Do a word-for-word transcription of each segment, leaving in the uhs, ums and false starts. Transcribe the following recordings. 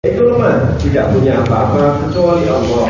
Itu lemah, tidak punya apa-apa kecuali Allah.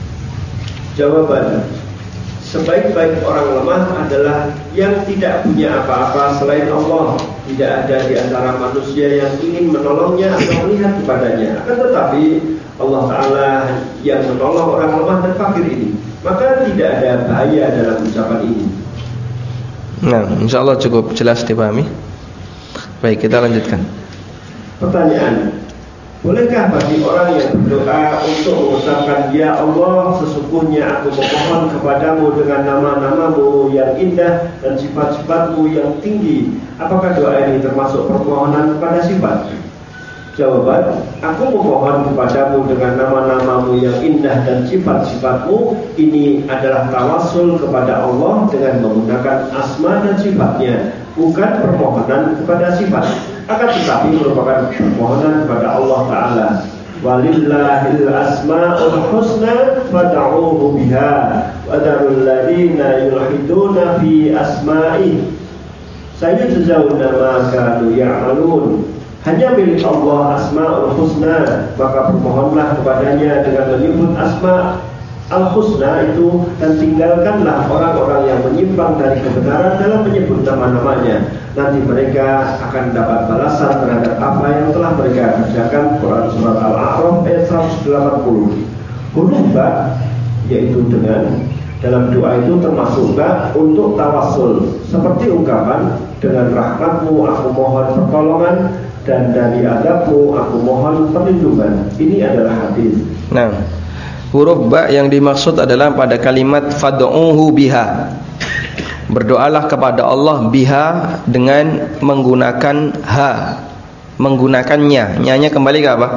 Jawaban, sebaik-baik orang lemah adalah yang tidak punya apa-apa selain Allah. Tidak ada di antara manusia yang ingin menolongnya atau melihat kepadanya. Akan tetapi Allah Ta'ala yang menolong orang lemah dan fakir ini. Maka tidak ada bahaya dalam ucapan ini. Nah, insya Allah cukup jelas dipahami. Baik, kita lanjutkan. Pertanyaan, bolehkah bagi orang yang berdoa untuk mengucapkan Ya Allah, sesungguhnya aku memohon kepadamu dengan nama-namamu yang indah dan sifat-sifatmu yang tinggi. Apakah doa ini termasuk permohonan kepada sifat? Jawaban, aku memohon kepadamu dengan nama-namamu yang indah dan sifat-sifatmu. Ini adalah tawassul kepada Allah dengan menggunakan asma dan sifatnya, bukan permohonan kepada sifat, akan tetapi merupakan permohonan kepada Allah Ta'ala. Walillahil asma'ul husna fad'uhu biha wa dharul ladina yulhiduna fi asma'i sayujzauna ma kanu ya'malun. Hanya milik Allah asma'ul husna, maka bermohonlah kepadanya dengan menyebut asma' al-husna itu, dan tinggalkanlah orang-orang yang menyimpang dari kebenaran dalam menyebut nama-namanya. Nanti mereka akan dapat balasan terhadap apa yang telah mereka kerjakan. Quran Surat Al-A'raf ayat seratus delapan puluh. Huruf ba, yaitu dengan, dalam doa itu termasuk ba untuk tawassul, seperti ungkapan dengan rahmatmu aku mohon pertolongan, dan dari azabmu aku mohon perlindungan. Ini adalah hadis. Nah, huruf ba yang dimaksud adalah pada kalimat fad'uhu biha. Berdoalah kepada Allah biha dengan menggunakan ha, menggunakannya. Nyanya kembali ke apa?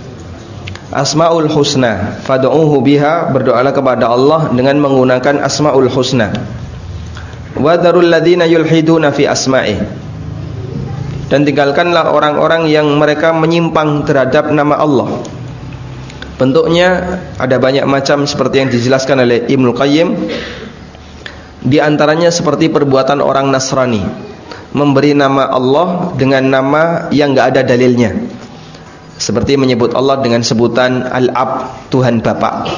Asmaul husna. Fad'uhu biha, berdoalah kepada Allah dengan menggunakan asmaul husna. Wa dzarul ladzina yulhiduna fi asma'i. Dan tinggalkanlah orang-orang yang mereka menyimpang terhadap nama Allah. Bentuknya ada banyak macam seperti yang dijelaskan oleh Ibnu Qayyim. Di antaranya seperti perbuatan orang Nasrani, memberi nama Allah dengan nama yang enggak ada dalilnya. Seperti menyebut Allah dengan sebutan Al-Ab, Tuhan Bapa.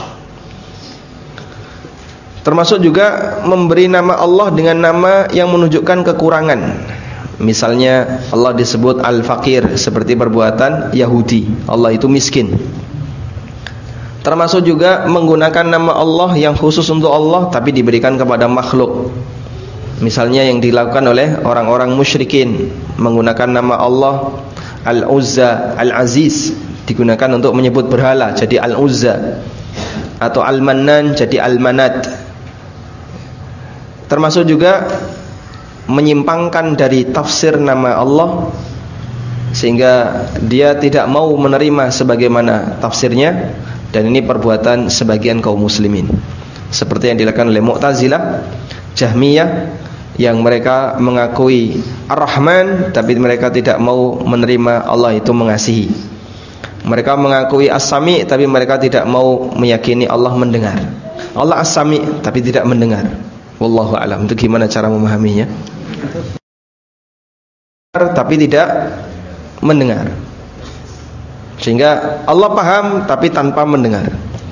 Termasuk juga memberi nama Allah dengan nama yang menunjukkan kekurangan. Misalnya Allah disebut Al-Fakir, seperti perbuatan Yahudi, Allah itu miskin. Termasuk juga menggunakan nama Allah yang khusus untuk Allah tapi diberikan kepada makhluk. Misalnya yang dilakukan oleh orang-orang musyrikin, menggunakan nama Allah Al-Uzza, Al-Aziz, digunakan untuk menyebut berhala jadi Al-Uzza, atau Al-Mannan jadi Al-Manat. Termasuk juga menyimpangkan dari tafsir nama Allah sehingga dia tidak mau menerima sebagaimana tafsirnya. Dan ini perbuatan sebagian kaum muslimin, seperti yang dilakukan oleh Mu'tazilah, Jahmiyah, yang mereka mengakui Ar-Rahman tapi mereka tidak mau menerima Allah itu mengasihi. Mereka mengakui As-Sami tapi mereka tidak mau meyakini Allah mendengar. Allah As-Sami tapi tidak mendengar. Wallahu a'lam. Itu gimana cara memahaminya? Tapi tidak mendengar. Sehingga Allah paham tapi tanpa mendengar.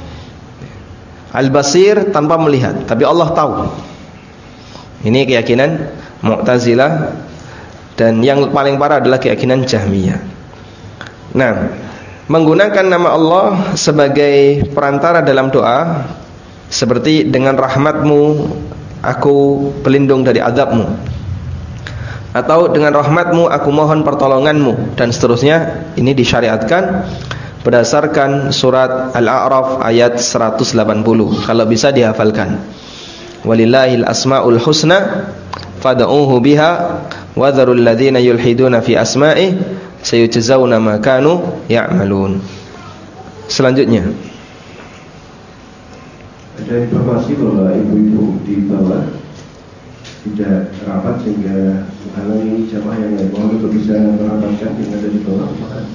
Al-Basir tanpa melihat, tapi Allah tahu. Ini keyakinan Mu'tazilah. Dan yang paling parah adalah keyakinan Jahmiyah. Nah, menggunakan nama Allah sebagai perantara dalam doa, seperti dengan rahmatmu aku pelindung dari azabmu, atau dengan rahmatmu aku mohon pertolonganmu, dan seterusnya. Ini disyariatkan berdasarkan surat Al-A'raf ayat seratus delapan puluh. Kalau bisa dihafalkan. Walillahil asma'ul husna fad'uhu biha wa dzarul ladzina yulhiduna fi asma'i sayujzauna ma kanu ya'malun. Selanjutnya ada informasi bahwa ibu-ibu di bawah tidak rapat sehingga menghalangi jamaah yang lain. Mohon untuk bisa merapatkan yang ada di bawah.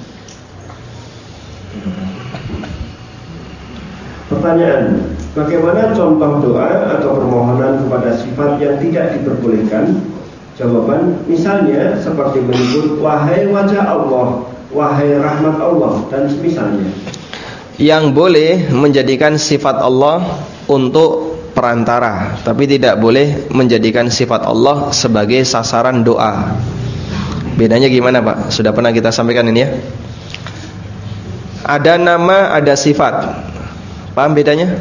Pertanyaan, bagaimana contoh doa atau permohonan kepada sifat yang tidak diperbolehkan? Jawaban, misalnya seperti menyebut wahai wajah Allah, wahai rahmat Allah, dan semisalnya. Yang boleh menjadikan sifat Allah untuk perantara, tapi tidak boleh menjadikan sifat Allah sebagai sasaran doa. Bedanya gimana Pak? Sudah pernah kita sampaikan ini ya. Ada nama, ada sifat. Paham bedanya?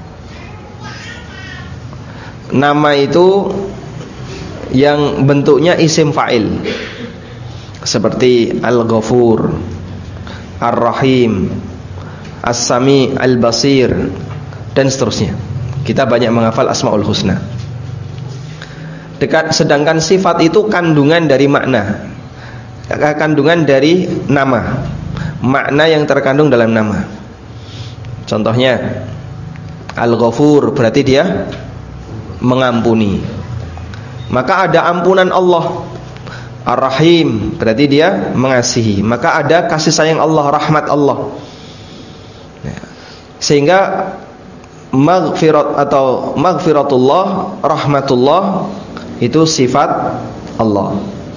Nama itu yang bentuknya isim fa'il, seperti Al-Ghafur, Ar-Rahim, As-Sami, Al-Basir, dan seterusnya. Kita banyak menghafal Asmaul Husna. Dekat, sedangkan sifat itu kandungan dari makna, kandungan dari nama, makna yang terkandung dalam nama. Contohnya Al-Ghafur berarti dia mengampuni, maka ada ampunan Allah. Ar-Rahim berarti dia mengasihi, maka ada kasih sayang Allah, rahmat Allah. Sehingga maghfirat atau maghfiratullah, rahmatullah itu sifat Allah.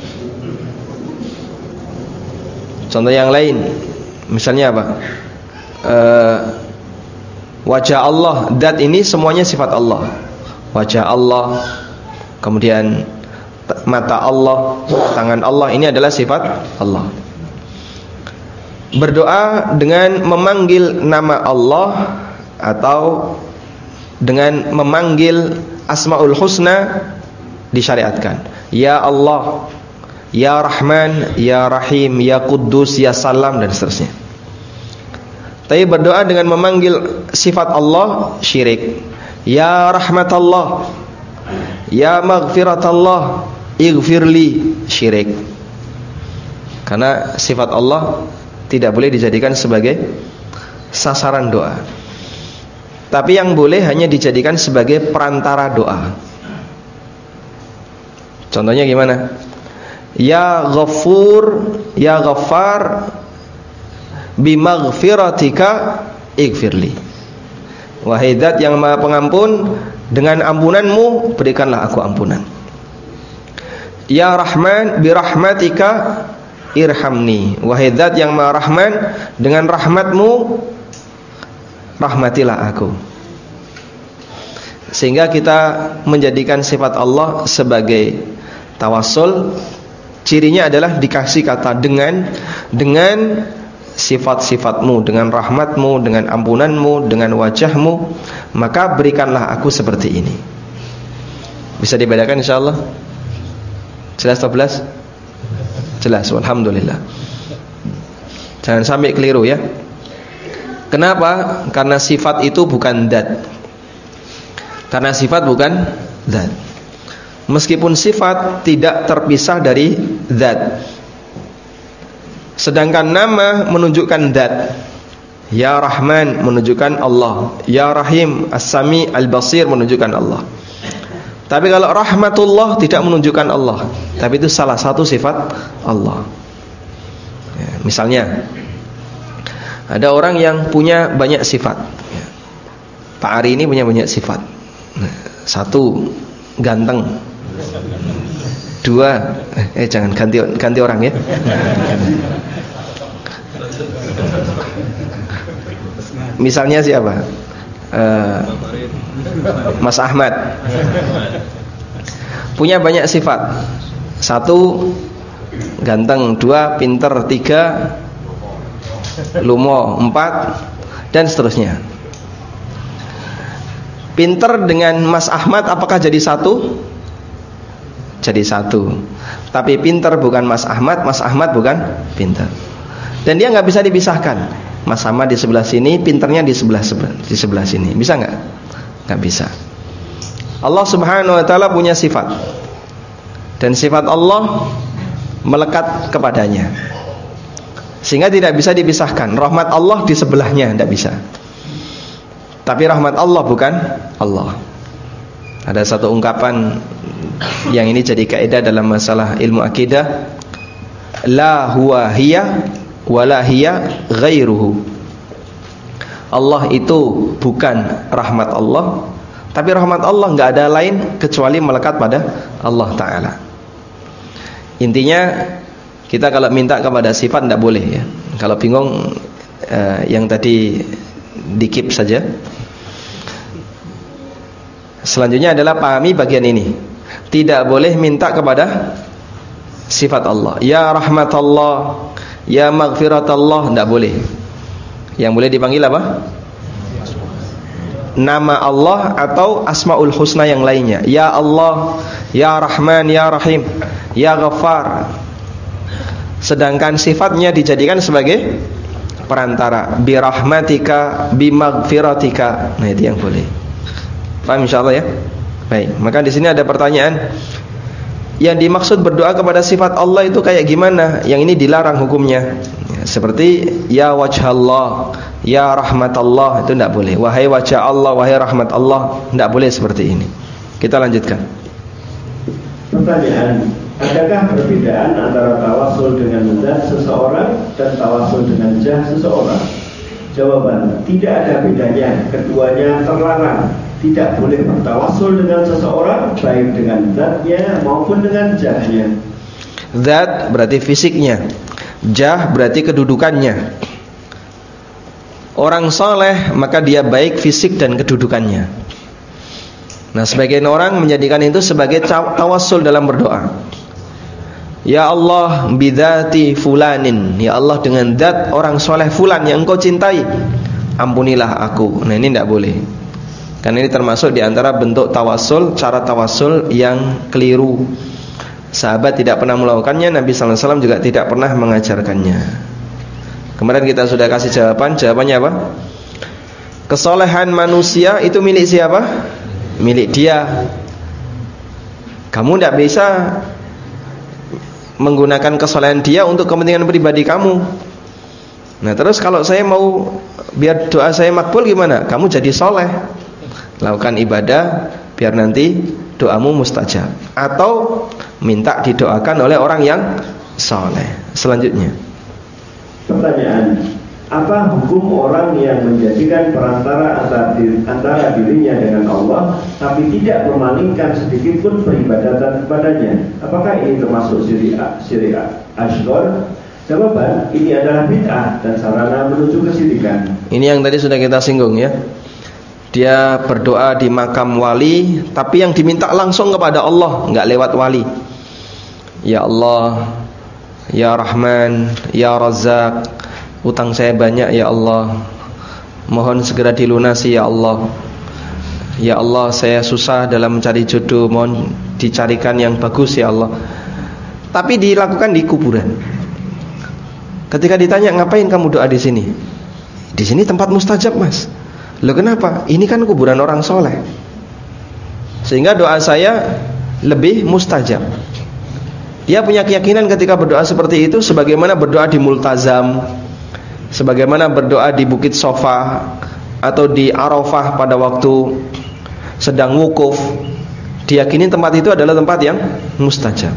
Contoh yang lain, misalnya apa? Uh, wajah Allah, dat ini semuanya sifat Allah. Wajah Allah, kemudian mata Allah, tangan Allah, ini adalah sifat Allah. Berdoa dengan memanggil nama Allah atau dengan memanggil Asmaul Husna disyariatkan. Ya Allah, Ya Rahman, Ya Rahim, Ya Quddus, Ya Salam, dan seterusnya. Tapi berdoa dengan memanggil sifat Allah syirik. Ya Rahmatullah, Ya Maghfiratullah, Ighfirli, syirik. Karena sifat Allah tidak boleh dijadikan sebagai sasaran doa, tapi yang boleh hanya dijadikan sebagai perantara doa. Contohnya gimana? Ya Ghafur, Ya Ghaffar, bimaghfiratika ighfirli. Wahai Zat yang Maha Pengampun, dengan ampunanmu berikanlah aku ampunan. Ya Rahman, birahmatika irhamni. Wahai Zat yang Maha Rahman, dengan rahmatmu rahmatilah aku. Sehingga kita menjadikan sifat Allah sebagai tawassul. Cirinya adalah dikasih kata dengan, dengan sifat-sifatmu, dengan rahmatmu, dengan ampunanmu, dengan wajahmu, maka berikanlah aku seperti ini. Bisa dibedakan insyaallah? Jelas atau belas? Jelas, alhamdulillah. Jangan sampai keliru ya. Kenapa? Karena sifat itu bukan zat. Karena sifat bukan zat. Meskipun sifat tidak terpisah dari zat, sedangkan nama menunjukkan zat. Ya Rahman menunjukkan Allah, Ya Rahim, As-Sami, Al-Basir menunjukkan Allah. Tapi kalau rahmatullah tidak menunjukkan Allah, tapi itu salah satu sifat Allah. Ya, misalnya ada orang yang punya banyak sifat. Ya, Pak Ari ini punya banyak sifat. Nah, satu, ganteng. Dua, eh jangan ganti ganti orang ya. Misalnya siapa? Uh, Mas Ahmad punya banyak sifat. Satu, ganteng. Dua, pinter. Tiga, lumo. Empat, dan seterusnya. Pinter dengan Mas Ahmad apakah jadi satu? Jadi satu. Tapi pinter bukan Mas Ahmad, Mas Ahmad bukan pinter. Dan dia nggak bisa dipisahkan. Mas Ahmad di sebelah sini, pinternya di sebelah sebelah di sebelah sini. Bisa nggak? Nggak bisa. Allah Subhanahu Wa Taala punya sifat, dan sifat Allah melekat kepadanya, sehingga tidak bisa dipisahkan. Rahmat Allah di sebelahnya tidak bisa. Tapi rahmat Allah bukan Allah. Ada satu ungkapan yang ini jadi kaidah dalam masalah ilmu akidah. La huwa hiya wala hiya ghairuhu. Allah itu bukan rahmat Allah, tapi rahmat Allah enggak ada lain kecuali melekat pada Allah Ta'ala. Intinya Kita kalau minta kepada sifat tidak boleh ya. Kalau bingung uh, yang tadi dikip saja. Selanjutnya adalah pahami bagian ini. Tidak boleh minta kepada sifat Allah. Ya rahmatallah, ya maghfiratallah, tidak boleh. Yang boleh dipanggil apa? Nama Allah atau asmaul husna yang lainnya. Ya Allah, ya Rahman, ya Rahim, ya Ghaffar. Sedangkan sifatnya dijadikan sebagai perantara. Bi rahmatika, bi maghfiratika. Nah, itu yang boleh. Paham insyaallah ya? Baik, maka di sini ada pertanyaan. Yang dimaksud berdoa kepada sifat Allah itu kayak gimana? Yang ini dilarang hukumnya. Ya, seperti ya wajhallah, ya rahmatallah, itu tidak boleh. Wahai wajah Allah, wahai rahmat Allah, tidak boleh seperti ini. Kita lanjutkan. Pertanyaan, adakah perbedaan antara tawasul dengan zat seseorang dan tawasul dengan jah seseorang? Jawaban, tidak ada bedanya. Keduanya terlarang. Tidak boleh bertawasul dengan seseorang, baik dengan zatnya maupun dengan jahnya. Zat berarti fisiknya, jah berarti kedudukannya. Orang soleh maka dia baik fisik dan kedudukannya. Nah, sebagian orang menjadikan itu sebagai tawasul dalam berdoa. Ya Allah bidzati fulanin, ya Allah dengan zat orang soleh fulan yang engkau cintai, ampunilah aku. Nah, ini tidak boleh. Karena ini termasuk di antara bentuk tawasul, cara tawasul yang keliru. Sahabat tidak pernah melakukannya, Nabi sallallahu alaihi wasallam juga tidak pernah mengajarkannya. Kemarin kita sudah kasih jawaban. Jawabannya apa? Kesolehan manusia itu milik siapa? Milik dia. Kamu tidak bisa menggunakan kesolehan dia untuk kepentingan pribadi kamu. Nah, terus kalau saya mau biar doa saya makbul gimana? Kamu jadi soleh, lakukan ibadah biar nanti doamu mustajab, atau minta didoakan oleh orang yang soleh. Selanjutnya, pertanyaan, apa hukum orang yang menjadikan perantara antara, diri, antara dirinya dengan Allah tapi tidak memalingkan sedikit pun peribadatan kepadanya? Apakah ini termasuk syirik syirik asghar? Jawaban, ini adalah bid'ah dan sarana menuju kesyirikan. Ini yang tadi sudah kita singgung ya. Dia berdoa di makam wali, tapi yang diminta langsung kepada Allah, enggak lewat wali. Ya Allah, ya Rahman, ya Razzaq, utang saya banyak ya Allah, mohon segera dilunasi ya Allah. Ya Allah, saya susah dalam mencari jodoh, mohon dicarikan yang bagus ya Allah. Tapi dilakukan di kuburan. Ketika ditanya, ngapain kamu doa di sini? Di sini tempat mustajab, Mas. Loh, kenapa? Ini kan kuburan orang soleh, sehingga doa saya lebih mustajab. Dia punya keyakinan ketika berdoa seperti itu, sebagaimana berdoa di multazam, sebagaimana berdoa di Bukit Sofa atau di Arafah pada waktu sedang wukuf. Diyakini tempat itu adalah tempat yang mustajab.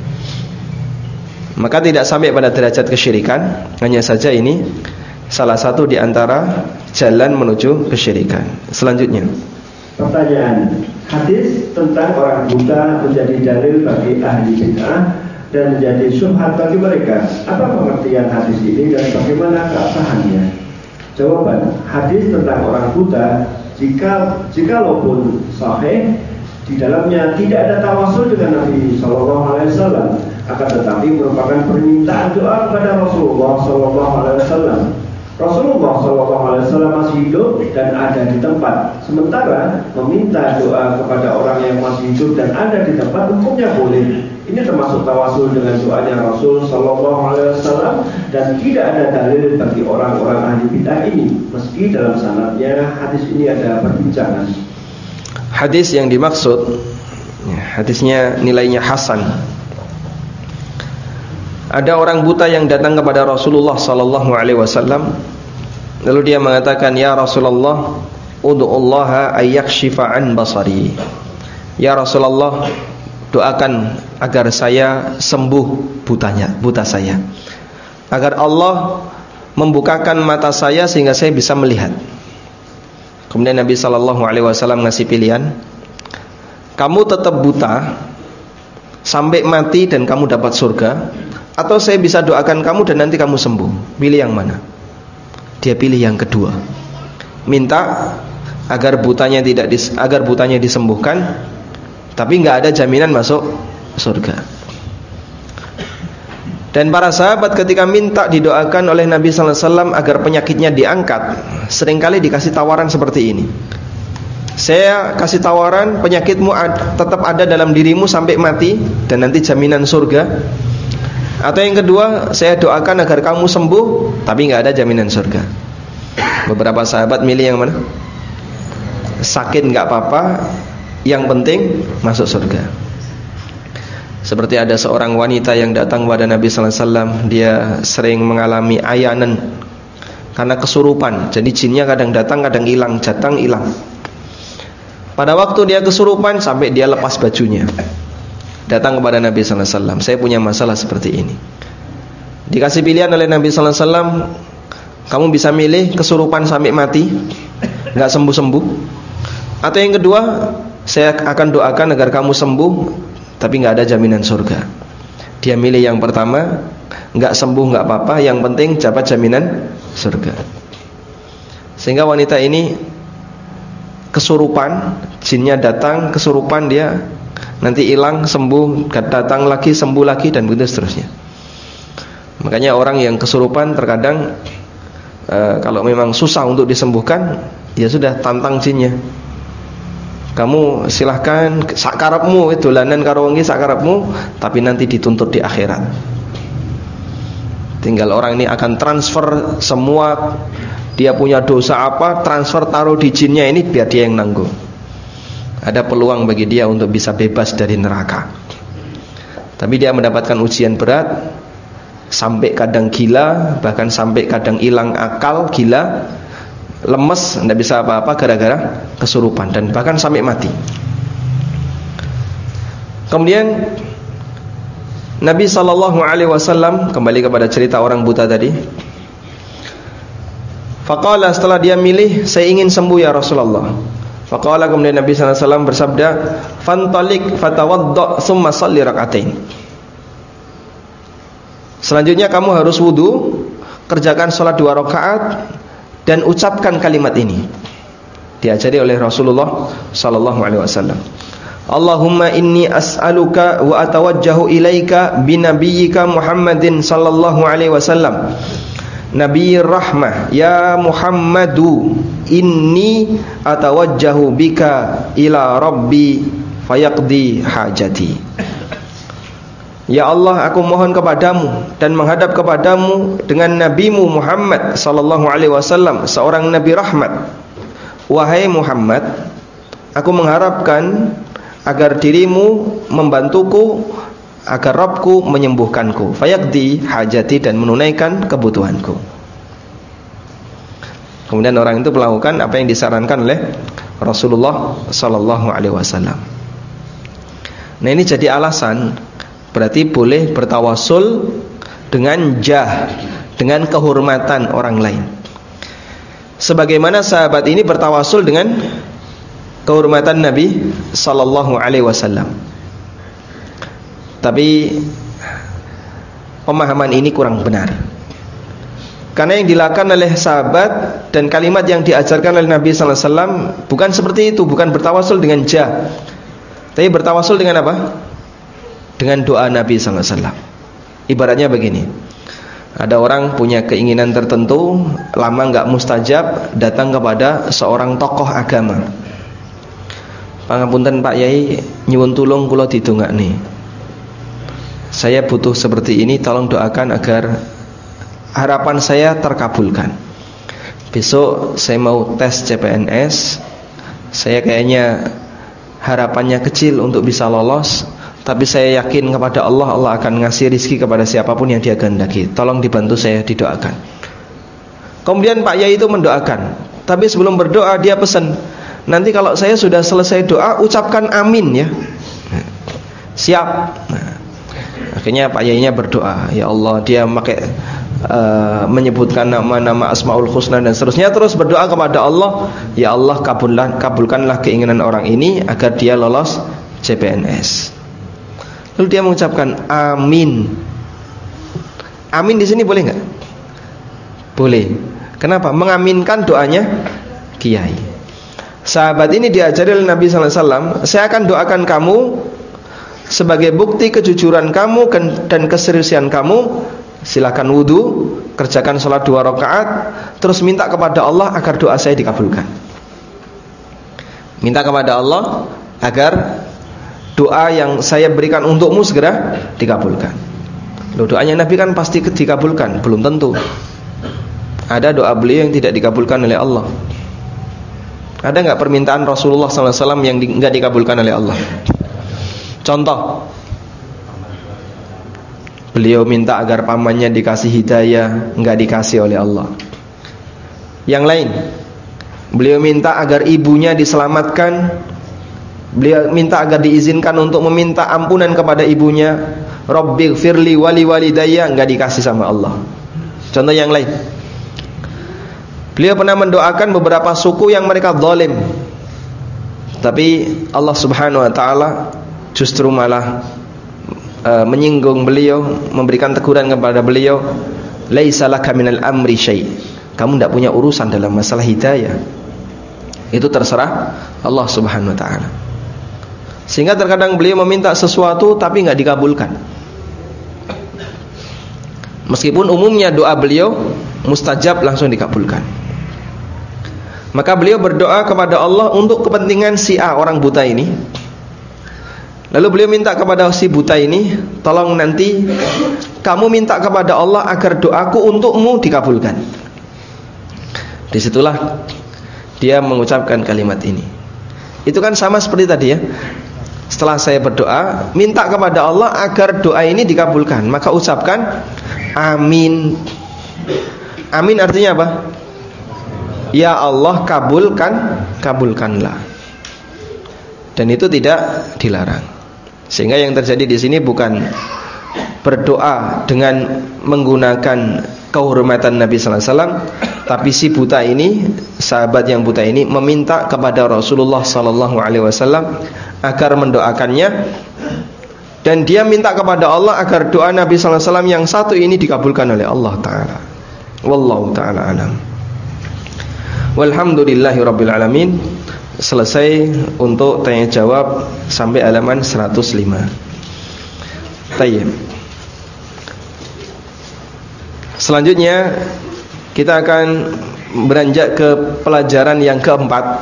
Maka tidak sampai pada derajat kesyirikan. Hanya saja ini salah satu di antara jalan menuju kesyirikan. Selanjutnya, pertanyaan, hadis tentang orang buta menjadi dalil bagi ahli bid'ah dan menjadi syubhat bagi mereka. Apa pengertian hadis ini dan bagaimana keabsahannya? Jawaban, hadis tentang orang buta, jika jikalaupun sahih, di dalamnya tidak ada tawasul dengan Nabi Shallallahu Alaihi Wasallam, akan tetapi merupakan permintaan doa kepada Rasulullah Shallallahu Alaihi Wasallam. Rasulullah Shallallahu Alaihi Wasallam masih hidup dan ada di tempat. Sementara meminta doa kepada orang yang masih hidup dan ada di tempat, hukumnya boleh. Ini termasuk tawasul dengan doanya Rasul Shallallahu Alaihi Wasallam dan tidak ada dalil bagi orang-orang ahli bid'ah ini. Meski dalam sanadnya hadis ini ada perbincangan. Hadis yang dimaksud, hadisnya nilainya hasan. Ada orang buta yang datang kepada Rasulullah sallallahu alaihi wasallam, lalu dia mengatakan, "Ya Rasulullah, ud'ullaha ayyakshifa an basari." Ya Rasulullah, doakan agar saya sembuh butanya, buta saya. Agar Allah membukakan mata saya sehingga saya bisa melihat. Kemudian Nabi sallallahu alaihi wasallam ngasih pilihan, kamu tetap buta sampai mati dan kamu dapat surga, atau saya bisa doakan kamu dan nanti kamu sembuh. Pilih yang mana? Dia pilih yang kedua. Minta agar butanya tidak dis, agar butanya disembuhkan, tapi nggak ada jaminan masuk surga. Dan para sahabat ketika minta didoakan oleh Nabi sallallahu alaihi wasallam agar penyakitnya diangkat, seringkali dikasih tawaran seperti ini. Saya kasih tawaran, penyakitmu ad, tetap ada dalam dirimu sampai mati dan nanti jaminan surga. Atau yang kedua, saya doakan agar kamu sembuh tapi nggak ada jaminan surga. Beberapa sahabat milih yang mana? Sakit nggak apa-apa, yang penting masuk surga. Seperti ada seorang wanita yang datang kepada Nabi sallallahu alaihi wasallam, dia sering mengalami ayanan karena kesurupan. Jadi jinnya kadang datang, kadang hilang, datang hilang. Pada waktu dia kesurupan sampai dia lepas bajunya, datang kepada Nabi sallallahu alaihi wasallam, saya punya masalah seperti ini. Dikasih pilihan oleh Nabi sallallahu alaihi wasallam, kamu bisa milih kesurupan sampai mati, nggak sembuh-sembuh, atau yang kedua, saya akan doakan agar kamu sembuh, tapi nggak ada jaminan surga. Dia milih yang pertama, nggak sembuh nggak apa-apa, yang penting dapat jaminan surga. Sehingga wanita ini kesurupan, jinnya datang, kesurupan dia, nanti hilang, sembuh, datang lagi, sembuh lagi, dan begitu seterusnya. Makanya orang yang kesurupan terkadang e, kalau memang susah untuk disembuhkan, ya sudah, tantang jinnya. Kamu silahkan sakarepmu, dolanan karo wengi sakarepmu, tapi nanti dituntut di akhirat. Tinggal orang ini akan transfer semua, dia punya dosa apa, transfer taruh di jinnya ini biar dia yang nanggung. Ada peluang bagi dia untuk bisa bebas dari neraka. Tapi dia mendapatkan ujian berat, sampai kadang gila, bahkan sampai kadang hilang akal, gila, lemes, tidak bisa apa-apa gara-gara kesurupan, dan bahkan sampai mati. Kemudian Nabi sallallahu alaihi wasallam, kembali kepada cerita orang buta tadi, faqala, setelah dia milih, saya ingin sembuh ya Rasulullah. Faqala, kemudian Nabi sallallahu alaihi wasallam bersabda, fantalik fatawadda thumma salli rak'atain. Selanjutnya kamu harus wudu, kerjakan sholat dua rakaat, dan ucapkan kalimat ini. Diajari oleh Rasulullah sallallahu alaihi wasallam. Allahumma inni as'aluka wa atawajjahu ilaika binabiyyika Muhammadin sallallahu alaihi wasallam. Nabiyyir rahmah, ya Muhammadu inni atawajjahu bika ila rabbi fayaqdi hajati. Ya Allah, aku mohon kepadamu dan menghadap kepadamu dengan nabimu Muhammad sallallahu alaihi wasallam, seorang nabi rahmat. Wahai Muhammad, aku mengharapkan agar dirimu membantuku agar Rabbku menyembuhkanku, fayaqdi hajati, dan menunaikan kebutuhanku. Kemudian orang itu melakukan apa yang disarankan oleh Rasulullah sallallahu alaihi wasallam. Nah, ini jadi alasan, berarti boleh bertawasul dengan jah, dengan kehormatan orang lain. Sebagaimana sahabat ini bertawasul dengan kehormatan Nabi sallallahu alaihi wasallam. Tapi pemahaman ini kurang benar. Karena yang dilakukan oleh sahabat dan kalimat yang diajarkan oleh Nabi sallallahu alaihi wasallam bukan seperti itu, bukan bertawasul dengan jah, tapi bertawasul dengan apa? Dengan doa Nabi sallallahu alaihi wasallam. Ibaratnya begini, ada orang punya keinginan tertentu, lama enggak mustajab, datang kepada seorang tokoh agama. Pangapunten Pak Yai, nyuwun tulung kula didongakne. Saya butuh seperti ini, tolong doakan agar harapan saya terkabulkan. Besok saya mau tes C P N S, saya kayaknya harapannya kecil untuk bisa lolos, tapi saya yakin kepada Allah, Allah akan ngasih rizki kepada siapapun yang dia kehendaki. Tolong dibantu saya, didoakan. Kemudian Pak Yai itu mendoakan, tapi sebelum berdoa dia pesan, nanti kalau saya sudah selesai doa, ucapkan amin ya. Siap. Nah, akhirnya Pak Yainya berdoa, ya Allah, dia pakai uh, menyebutkan nama-nama Asmaul Husna dan seterusnya, terus berdoa kepada Allah, ya Allah, kabulkan, kabulkanlah keinginan orang ini agar dia lolos C P N S. Lalu dia mengucapkan amin. Amin di sini boleh nggak? Boleh. Kenapa? Mengaminkan doanya kiai. Sahabat ini diajari oleh Nabi sallallahu alaihi wasallam, saya akan doakan kamu sebagai bukti kejujuran kamu dan keseriusan kamu. Silakan wudu, kerjakan sholat dua rakaat, terus minta kepada Allah agar doa saya dikabulkan. Minta kepada Allah agar doa yang saya berikan untukmu segera dikabulkan. Loh, doanya Nabi kan pasti dikabulkan? Belum tentu. Ada doa beliau yang tidak dikabulkan oleh Allah. Ada nggak permintaan Rasulullah sallallahu alaihi wasallam yang di, nggak dikabulkan oleh Allah? Contoh, beliau minta agar pamannya dikasih hidayah, nggak dikasih oleh Allah. Yang lain, beliau minta agar ibunya diselamatkan, beliau minta agar diizinkan untuk meminta ampunan kepada ibunya. Rabbighfirli wali walidayya, nggak dikasih sama Allah. Contoh yang lain, beliau pernah mendoakan beberapa suku yang mereka zalim, tapi Allah Subhanahu wa taala justru malah uh, menyinggung beliau, memberikan teguran kepada beliau, laisa laka minal amri syai'. Kamu tidak punya urusan dalam masalah hidayah. Itu terserah Allah Subhanahu wa taala. Sehingga terkadang beliau meminta sesuatu tapi enggak dikabulkan. Meskipun umumnya doa beliau mustajab, langsung dikabulkan. Maka beliau berdoa kepada Allah untuk kepentingan si A, orang buta ini. Lalu beliau minta kepada si buta ini, tolong nanti kamu minta kepada Allah agar doaku untukmu dikabulkan. Disitulah dia mengucapkan kalimat ini. Itu kan sama seperti tadi ya. Setelah saya berdoa, minta kepada Allah agar doa ini dikabulkan, maka ucapkan amin. Amin artinya apa? Ya Allah, kabulkan, kabulkanlah. Dan itu tidak dilarang. Sehingga yang terjadi di sini bukan berdoa dengan menggunakan kehormatan Nabi sallallahu alaihi wasallam, tapi si buta ini, sahabat yang buta ini meminta kepada Rasulullah sallallahu alaihi wasallam agar mendoakannya, dan dia minta kepada Allah agar doa Nabi sallallahu alaihi wasallam yang satu ini dikabulkan oleh Allah taala. Wallahu taala alam. Walhamdulillahirabbil alamin. Selesai untuk tanya jawab sampai halaman seratus lima. Tayyib. Selanjutnya kita akan beranjak ke pelajaran yang keempat,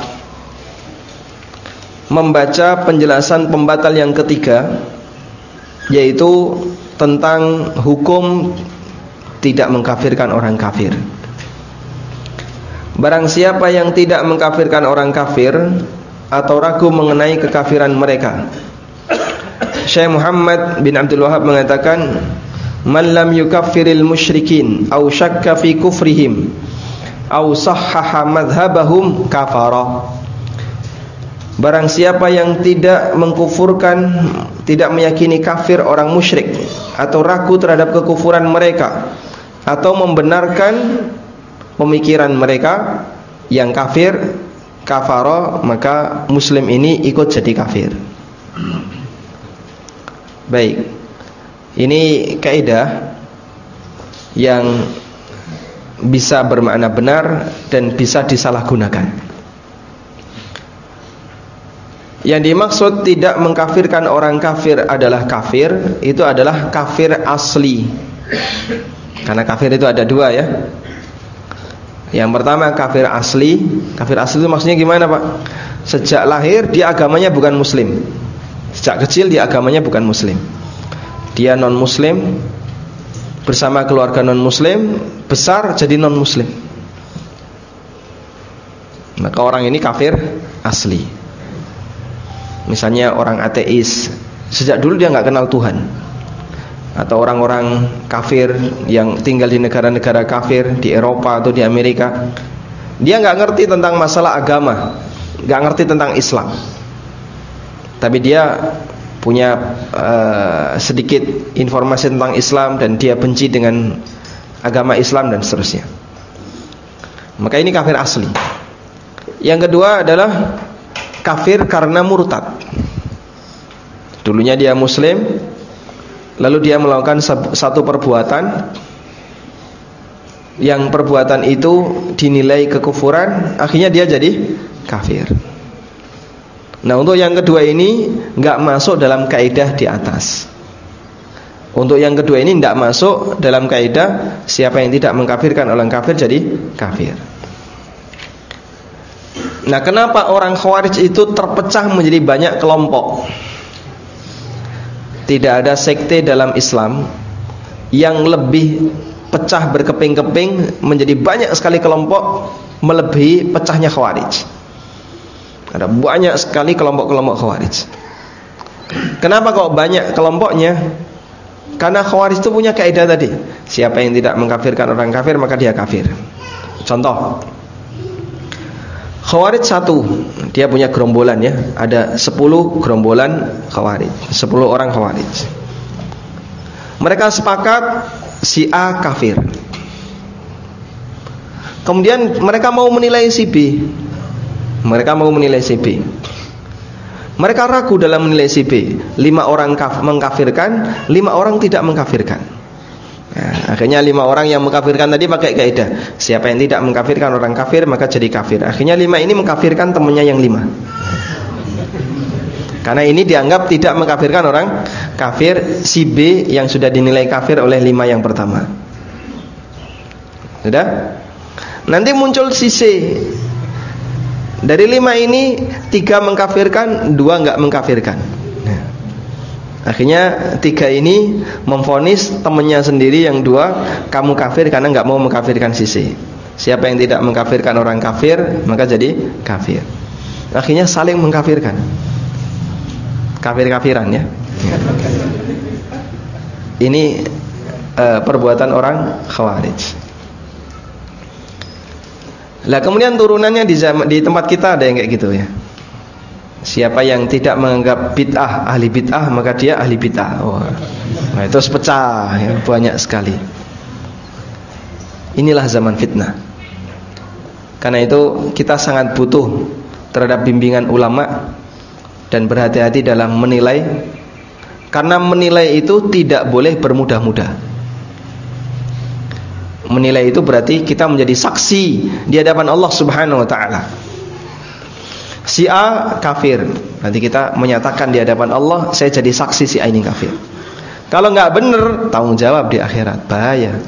membaca penjelasan pembatal yang ketiga, yaitu tentang hukum tidak mengkafirkan orang kafir. Barang siapa yang tidak mengkafirkan orang kafir atau ragu mengenai kekafiran mereka, Syekh Muhammad bin Abdul Wahhab mengatakan, man lam yukaffiril musyrikin aw syakka fi kufrihim aw sahhaha madhhabahum kafara. Barang siapa yang tidak mengkufurkan, tidak meyakini kafir orang musyrik, atau ragu terhadap kekufuran mereka, atau membenarkan pemikiran mereka yang kafir, kafara, maka muslim ini ikut jadi kafir. Baik, ini kaidah yang bisa bermakna benar dan bisa disalahgunakan. Yang dimaksud tidak mengkafirkan orang kafir adalah kafir, itu adalah kafir asli. Karena kafir itu ada dua ya. Yang pertama kafir asli. Kafir asli itu maksudnya gimana Pak? Sejak lahir dia agamanya bukan muslim. Sejak kecil dia agamanya bukan muslim. Dia non muslim, bersama keluarga non muslim, besar jadi non muslim. Maka orang ini kafir asli. Misalnya orang ateis, sejak dulu dia nggak kenal Tuhan. Atau orang-orang kafir yang tinggal di negara-negara kafir, di Eropa atau di Amerika, dia nggak ngerti tentang masalah agama, nggak ngerti tentang Islam, tapi dia punya uh, sedikit informasi tentang Islam dan dia benci dengan agama Islam dan seterusnya. Maka ini kafir asli. Yang kedua adalah kafir karena murtad. Dulunya dia muslim, lalu dia melakukan satu perbuatan yang perbuatan itu dinilai kekufuran, akhirnya dia jadi kafir. Nah, untuk yang kedua ini enggak masuk dalam kaidah di atas. Untuk yang kedua ini tidak masuk dalam kaidah siapa yang tidak mengkafirkan orang kafir jadi kafir. Nah, kenapa orang Khawarij itu terpecah menjadi banyak kelompok? Tidak ada sekte dalam Islam yang lebih pecah berkeping-keping menjadi banyak sekali kelompok melebihi pecahnya Khawarij. Ada banyak sekali kelompok-kelompok Khawarij. Kenapa kok banyak kelompoknya? Karena Khawarij itu punya kaidah tadi, siapa yang tidak mengkafirkan orang kafir maka dia kafir. Contoh, Khawarij satu, dia punya gerombolan ya, ada sepuluh gerombolan Khawarij, sepuluh orang Khawarij. Mereka sepakat si A kafir. Kemudian mereka mau menilai si B. Mereka mau menilai si B. Mereka ragu dalam menilai si B. Lima orang kaf- mengkafirkan, lima orang tidak mengkafirkan. Nah, akhirnya lima orang yang mengkafirkan tadi pakai kaidah, siapa yang tidak mengkafirkan orang kafir maka jadi kafir. Akhirnya lima ini mengkafirkan temannya yang lima. Karena ini dianggap tidak mengkafirkan orang kafir si B yang sudah dinilai kafir oleh lima yang pertama. Sudah? Nanti muncul si C. Dari lima ini tiga mengkafirkan, dua enggak mengkafirkan. Nah, akhirnya tiga ini memvonis temannya sendiri yang dua, kamu kafir karena enggak mau mengkafirkan si C. Siapa yang tidak mengkafirkan orang kafir maka jadi kafir. Akhirnya saling mengkafirkan. Kafir-kafiran ya. Ini uh, perbuatan orang Khawarij. Lah kemudian turunannya di, zaman, di tempat kita ada yang kayak gitu ya. Siapa yang tidak menganggap bid'ah ahli bid'ah maka dia ahli bid'ah. Oh. Nah, itu pecah ya, banyak sekali. Inilah zaman fitnah. Karena itu kita sangat butuh terhadap bimbingan ulama dan berhati-hati dalam menilai. Karena menilai itu tidak boleh bermudah-mudah. Menilai itu berarti kita menjadi saksi di hadapan Allah Subhanahu wa taala. Si A kafir, nanti kita menyatakan di hadapan Allah, saya jadi saksi si A ini kafir. Kalau enggak benar, tanggung jawab di akhirat, bahaya.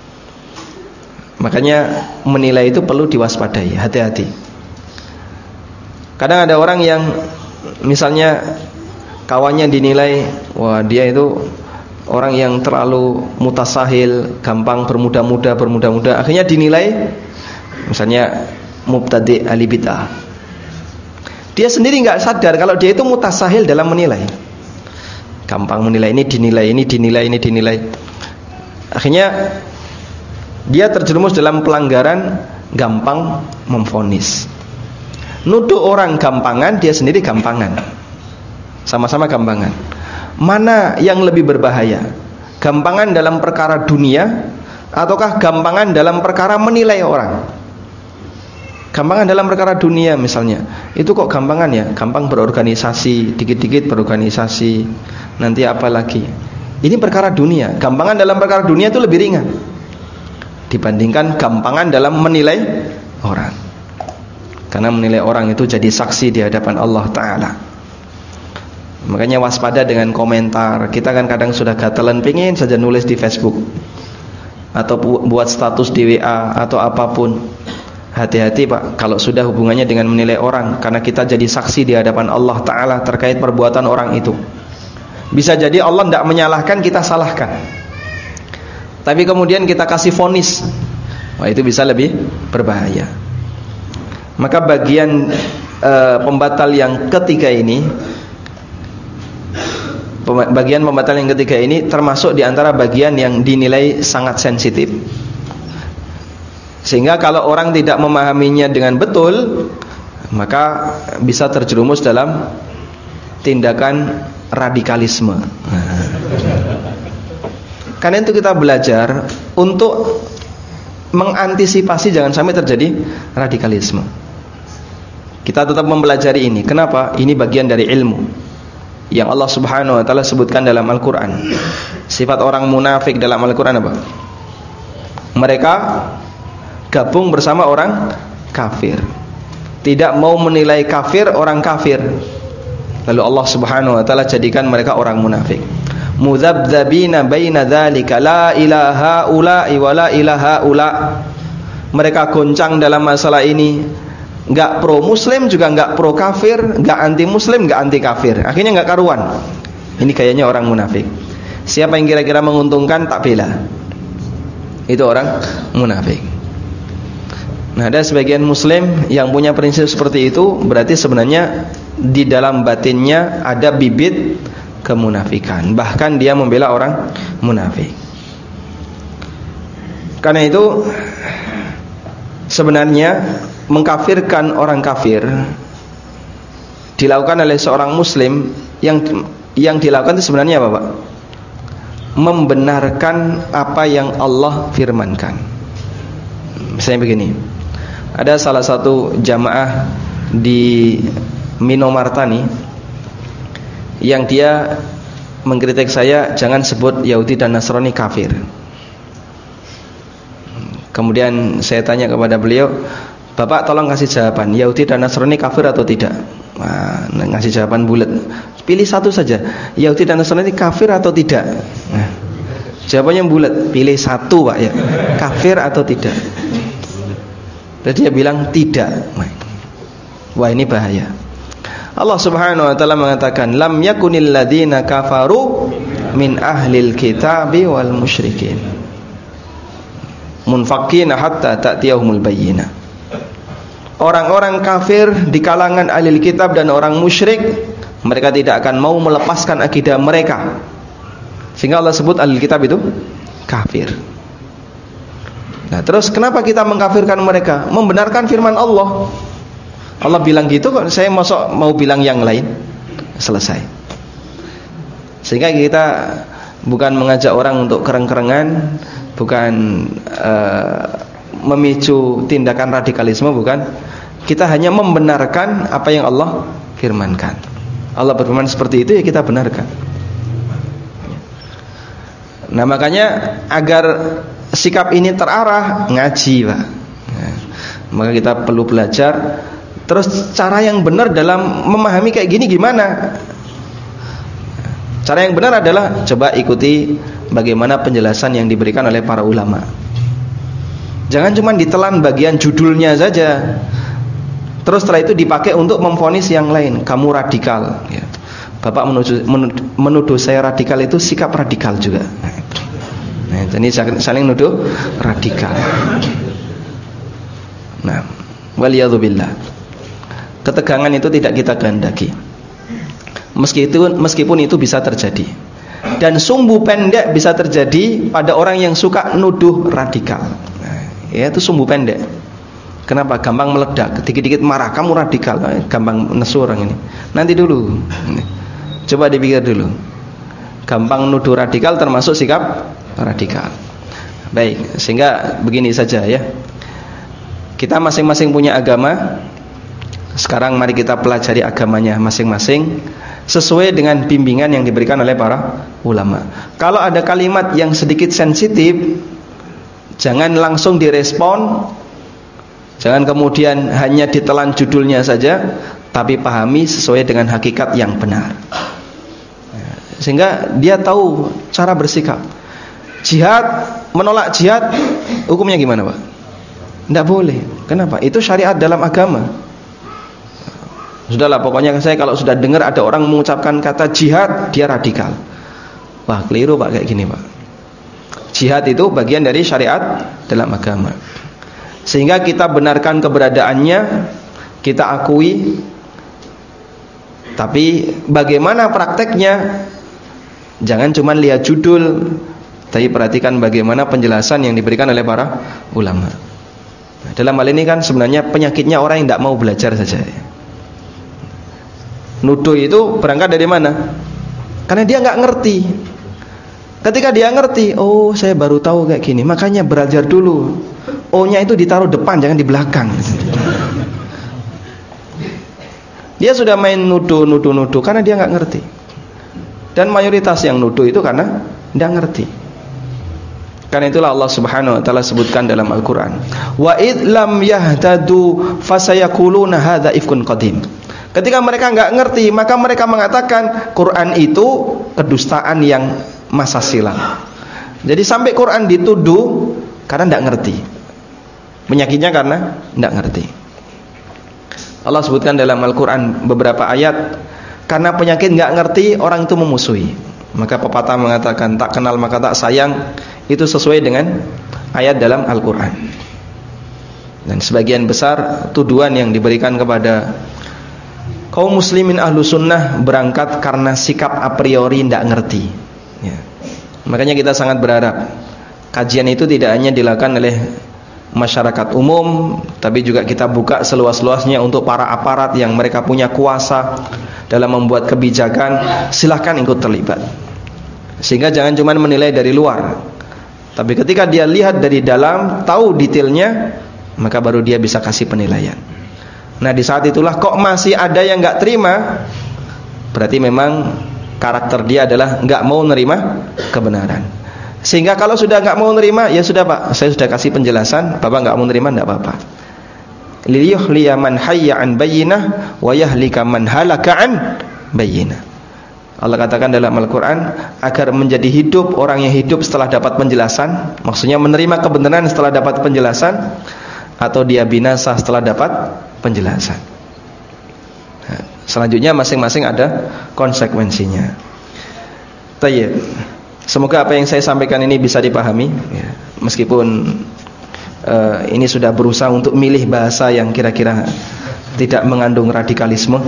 Makanya menilai itu perlu diwaspadai, hati-hati. Kadang ada orang yang misalnya kawannya dinilai, wah dia itu orang yang terlalu mutasahil, gampang bermudah-mudah, bermudah-mudah. Akhirnya dinilai misalnya mubtadi' ahli bid'ah. Dia sendiri enggak sadar kalau dia itu mutasahil dalam menilai. Gampang menilai, ini dinilai, ini dinilai, ini dinilai. Akhirnya dia terjerumus dalam pelanggaran gampang memvonis. Nuduh orang gampangan, dia sendiri gampangan. Sama-sama gampangan. Mana yang lebih berbahaya? Gampangan dalam perkara dunia ataukah gampangan dalam perkara menilai orang? Gampangan dalam perkara dunia misalnya, itu kok gampangan ya? Gampang berorganisasi, dikit-dikit berorganisasi. Nanti apa lagi? Ini perkara dunia. Gampangan dalam perkara dunia itu lebih ringan dibandingkan gampangan dalam menilai orang. Karena menilai orang itu jadi saksi di hadapan Allah Ta'ala. Makanya waspada dengan komentar. Kita kan kadang sudah gatelan pengen saja nulis di Facebook atau buat status di W A atau apapun. Hati-hati Pak kalau sudah hubungannya dengan menilai orang, karena kita jadi saksi di hadapan Allah Ta'ala terkait perbuatan orang itu. Bisa jadi Allah tidak menyalahkan, kita salahkan, tapi kemudian kita kasih vonis. Wah, itu bisa lebih berbahaya. Maka bagian uh, pembatal yang ketiga ini, bagian pembatal yang ketiga ini termasuk di antara bagian yang dinilai sangat sensitif. Sehingga kalau orang tidak memahaminya dengan betul, maka bisa terjerumus dalam tindakan radikalisme. Karena itu kita belajar untuk mengantisipasi jangan sampai terjadi radikalisme. Kita tetap mempelajari ini. Kenapa? Ini bagian dari ilmu yang Allah Subhanahu wa taala sebutkan dalam Al-Qur'an. Sifat orang munafik dalam Al-Qur'an apa? Mereka gabung bersama orang kafir, tidak mau menilai kafir orang kafir. Lalu Allah Subhanahu wa taala jadikan mereka orang munafik. Mudzabdzabina baina dzalika la ilaha ula wa la ilaha ula. Mereka goncang dalam masalah ini, enggak pro muslim juga enggak pro kafir, enggak anti muslim enggak anti kafir. Akhirnya enggak karuan. Ini kayaknya orang munafik. Siapa yang kira-kira menguntungkan tak bela. Itu orang munafik. Nah, ada sebagian muslim yang punya prinsip seperti itu, berarti sebenarnya di dalam batinnya ada bibit kemunafikan. Bahkan dia membela orang munafik. Karena itu sebenarnya mengkafirkan orang kafir dilakukan oleh seorang muslim, yang yang dilakukan itu sebenarnya apa, Pak? Membenarkan apa yang Allah firmankan. Misalnya begini, ada salah satu jamaah di Minomartani yang dia mengkritik saya, jangan sebut Yahudi dan Nasrani kafir. Kemudian saya tanya kepada beliau, Bapak tolong kasih jawaban, Yahudi dan Nasrani kafir atau tidak? Nah, ngasih jawaban bulat. Pilih satu saja, Yahudi dan Nasrani kafir atau tidak? Nah, jawabannya bulat, pilih satu, Pak ya. Kafir atau tidak? Dan dia bilang tidak. Wah, ini bahaya. Allah Subhanahu wa taala mengatakan, lam yakunil ladzina kafaru min ahlil kitabi wal musyrikin munfaqina hatta ta'tiyahumul bayyinah. Orang-orang kafir di kalangan ahli kitab dan orang musyrik, mereka tidak akan mau melepaskan akidah mereka. Sehingga Allah sebut ahli kitab itu kafir. Nah, terus kenapa kita mengkafirkan mereka? Membenarkan firman Allah. Allah bilang gitu kok, saya masuk mau bilang yang lain. Selesai. Sehingga kita bukan mengajak orang untuk kereng-kerengan, bukan uh, memicu tindakan radikalisme, bukan. Kita hanya membenarkan apa yang Allah firmankan. Allah berfirman seperti itu, ya kita benarkan. Nah, makanya agar sikap ini terarah, ngaji, Pak. Nah, maka kita perlu belajar. Terus cara yang benar dalam memahami kayak gini gimana? Cara yang benar adalah coba ikuti bagaimana penjelasan yang diberikan oleh para ulama. Jangan cuma ditelan bagian judulnya saja, terus setelah itu dipakai untuk memvonis yang lain. Kamu radikal ya. Bapak menuduh, menuduh saya radikal, itu sikap radikal juga. Nah, jadi saling nuduh radikal. Nah, waliyadzubillah. Ketegangan itu tidak kita kehendaki. Meskipun, meskipun itu bisa terjadi. Dan sumbu pendek bisa terjadi pada orang yang suka nuduh radikal. Nah, ya, itu sumbu pendek. Kenapa? Gampang meledak, dikit-dikit marah, kamu radikal. Gampang nesu orang ini. Nanti dulu. Coba dipikir dulu. Gampang nuduh radikal termasuk sikap radikal. Baik, sehingga begini saja ya. Kita masing-masing punya agama. Sekarang mari kita pelajari agamanya masing-masing sesuai dengan bimbingan yang diberikan oleh para ulama. Kalau ada kalimat yang sedikit sensitif, jangan langsung direspon. Jangan kemudian hanya ditelan judulnya saja, tapi pahami sesuai dengan hakikat yang benar. Sehingga dia tahu cara bersikap. Jihad, menolak jihad, hukumnya gimana, Pak? Tidak boleh. Kenapa? Itu syariat dalam agama. Sudahlah, pokoknya saya kalau sudah dengar ada orang mengucapkan kata jihad, dia radikal. Wah, keliru, Pak, kayak gini, Pak. Jihad itu bagian dari syariat dalam agama. Sehingga kita benarkan keberadaannya, kita akui. Tapi bagaimana prakteknya? Jangan cuma lihat judul, tapi perhatikan bagaimana penjelasan yang diberikan oleh para ulama. Nah, dalam hal ini kan sebenarnya penyakitnya orang yang tidak mau belajar saja. Nuduh itu berangkat dari mana? Karena dia nggak ngerti. Ketika dia ngerti, oh saya baru tahu kayak gini, makanya belajar dulu. O-nya itu ditaruh depan, jangan di belakang. Dia sudah main nuduh, nuduh, nuduh karena dia nggak ngerti. Dan mayoritas yang nuduh itu karena nggak ngerti. Karena itulah Allah Subhanahu wa taala sebutkan dalam Al-Qur'an, wa id lam yahtadu fasayaquluna hadza ifkun qadim. Ketika mereka enggak ngerti, maka mereka mengatakan Quran itu kedustaan yang masa silam. Jadi sampai Quran dituduh karena enggak ngerti. Penyakitnya karena enggak ngerti. Allah sebutkan dalam Al-Qur'an beberapa ayat, karena penyakit enggak ngerti orang itu memusuhi. Maka pepatah mengatakan tak kenal maka tak sayang. Itu sesuai dengan ayat dalam Al-Quran. Dan sebagian besar tuduhan yang diberikan kepada kaum muslimin ahlu sunnah berangkat karena sikap a priori tidak ngerti ya. Makanya kita sangat berharap kajian itu tidak hanya dilakukan oleh masyarakat umum, tapi juga kita buka seluas-luasnya untuk para aparat yang mereka punya kuasa dalam membuat kebijakan. Silahkan ikut terlibat, sehingga jangan cuma menilai dari luar, tapi ketika dia lihat dari dalam, tahu detailnya, maka baru dia bisa kasih penilaian. Nah di saat itulah kok masih ada yang nggak terima, berarti memang karakter dia adalah nggak mau nerima kebenaran. Sehingga kalau sudah nggak mau nerima, ya sudah Pak, saya sudah kasih penjelasan, Bapak nggak mau nerima, nggak apa-apa. Liyuhliya man hayya an bayyinah wa yahlika man halaka an bayyinah. Allah katakan dalam Al-Quran, agar menjadi hidup orang yang hidup setelah dapat penjelasan, maksudnya menerima kebenaran setelah dapat penjelasan, atau dia binasa setelah dapat penjelasan. Nah, selanjutnya masing-masing ada konsekuensinya. Tayyib. Semoga apa yang saya sampaikan ini bisa dipahami ya. Meskipun uh, ini sudah berusaha untuk milih bahasa yang kira-kira tidak mengandung radikalisme.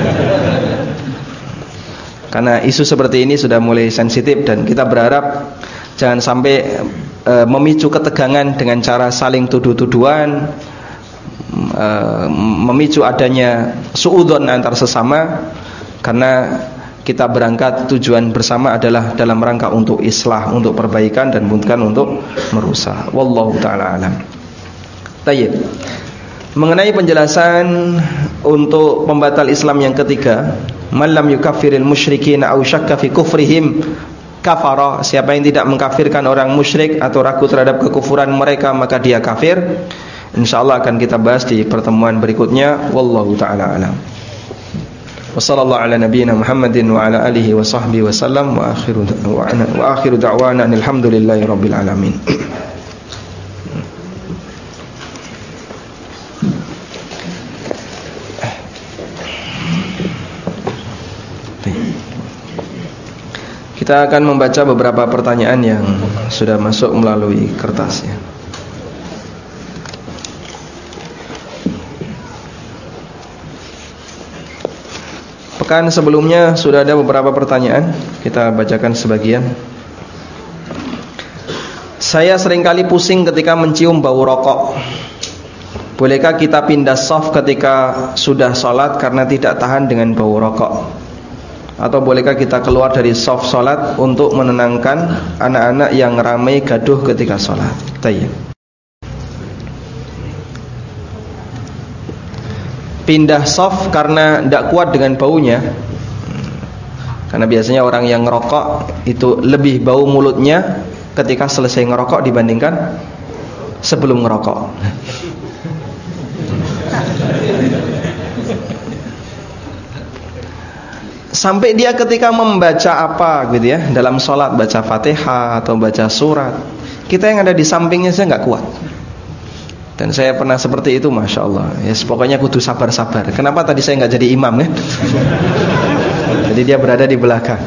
Karena isu seperti ini sudah mulai sensitif, dan kita berharap jangan sampai e, memicu ketegangan dengan cara saling tuduh-tuduhan, e, memicu adanya suudzon antar sesama. Karena kita berangkat tujuan bersama adalah dalam rangka untuk islah, untuk perbaikan, dan bukan untuk merusak. Wallahu taala alam. Tayyib. Mengenai penjelasan untuk pembatal Islam yang ketiga, man lam yukaffiril musyrikin aw syakka fi kufrihim kafara, siapa yang tidak mengkafirkan orang musyrik atau ragu terhadap kekufuran mereka maka dia kafir. Insyaallah akan kita bahas di pertemuan berikutnya. Wallahu taala alam. Wa sallallahu ala nabiyyina Muhammadin wa ala alihi wa sahbihi wa sallam wa akhiru da'wana wa akhiru da'wana alhamdulillahi rabbil alamin. Kita akan membaca beberapa pertanyaan yang sudah masuk melalui kertasnya. Pekan sebelumnya sudah ada beberapa pertanyaan, kita bacakan sebagian. Saya seringkali pusing ketika mencium bau rokok. Bolehkah kita pindah shaf ketika sudah sholat karena tidak tahan dengan bau rokok? Atau bolehkah kita keluar dari shaf sholat untuk menenangkan anak-anak yang ramai gaduh ketika sholat? Tayyib. Pindah shaf karena tidak kuat dengan baunya. Karena biasanya orang yang ngerokok itu lebih bau mulutnya ketika selesai ngerokok dibandingkan sebelum ngerokok. Sampai dia ketika membaca apa gitu ya, dalam sholat baca Fatihah atau baca surat, kita yang ada di sampingnya saya nggak kuat. Dan saya pernah seperti itu, masya Allah. Ya, pokoknya kudu sabar-sabar. Kenapa tadi saya nggak jadi imam ya? Jadi dia berada di belakang.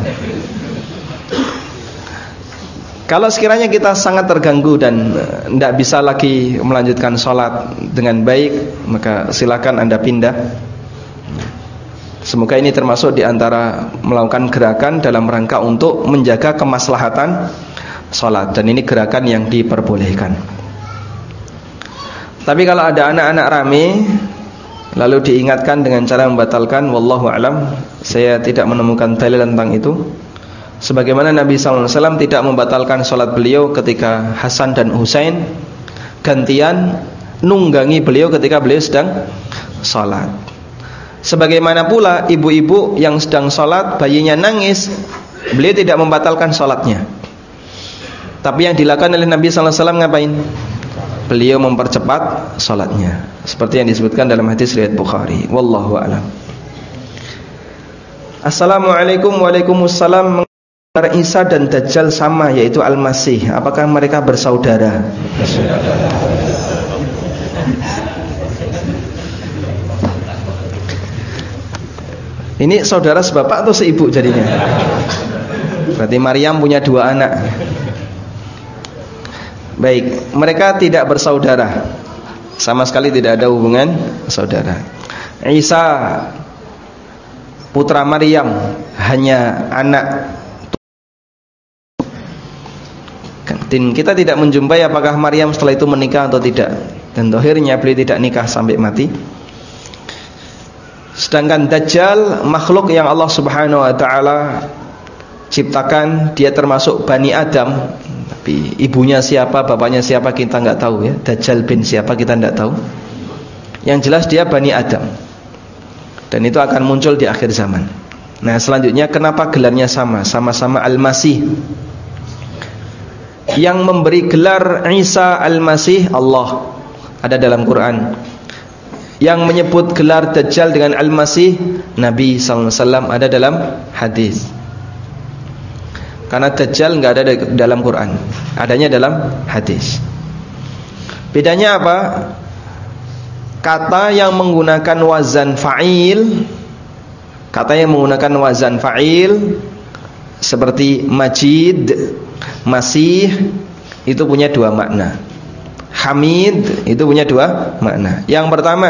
Kalau sekiranya kita sangat terganggu dan tidak bisa lagi melanjutkan sholat dengan baik, maka silakan Anda pindah. Semoga ini termasuk di antara melakukan gerakan dalam rangka untuk menjaga kemaslahatan sholat, dan ini gerakan yang diperbolehkan. Tapi kalau ada anak-anak rame lalu diingatkan dengan cara membatalkan, wallahu alam, saya tidak menemukan dalil tentang itu. Sebagaimana Nabi sallallahu alaihi wasallam tidak membatalkan sholat beliau ketika Hasan dan Husain gantian nunggangi beliau ketika beliau sedang sholat. Sebagaimana pula ibu-ibu yang sedang sholat, bayinya nangis, beliau tidak membatalkan sholatnya. Tapi yang dilakukan oleh Nabi sallallahu alaihi wasallam ngapain? Beliau mempercepat salatnya, seperti yang disebutkan dalam hadis riwayat Bukhari. Wallahu a'lam. Assalamualaikum. Waalaikumsalam. Isa dan Dajjal sama, yaitu Al-Masih. Apakah mereka bersaudara? Ini saudara sebapak atau seibu jadinya? Berarti Maryam punya dua anak. Baik, mereka tidak bersaudara, sama sekali tidak ada hubungan saudara. Isa putra Maryam hanya anak. Dan kita tidak menjumpai apakah Maryam setelah itu menikah atau tidak. Dan akhirnya beliau tidak nikah sampai mati. Sedangkan Dajjal makhluk yang Allah Subhanahu wa taala ciptakan, dia termasuk Bani Adam. Tapi ibunya siapa, bapaknya siapa kita enggak tahu ya. Dajjal bin siapa kita enggak tahu. Yang jelas dia Bani Adam. Dan itu akan muncul di akhir zaman. Nah, selanjutnya kenapa gelarnya sama? Sama-sama Al-Masih. Yang memberi gelar Isa Al-Masih Allah, ada dalam Quran. Yang menyebut gelar Dajjal dengan Al-Masih Nabi sallallahu alaihi wasallam, ada dalam hadis. Karena Dajjal enggak ada dalam Quran, adanya dalam hadis. Bedanya apa? Kata yang menggunakan wazan fa'il, kata yang menggunakan wazan fa'il seperti Majid, Masih, itu punya dua makna. Hamid itu punya dua makna. Yang pertama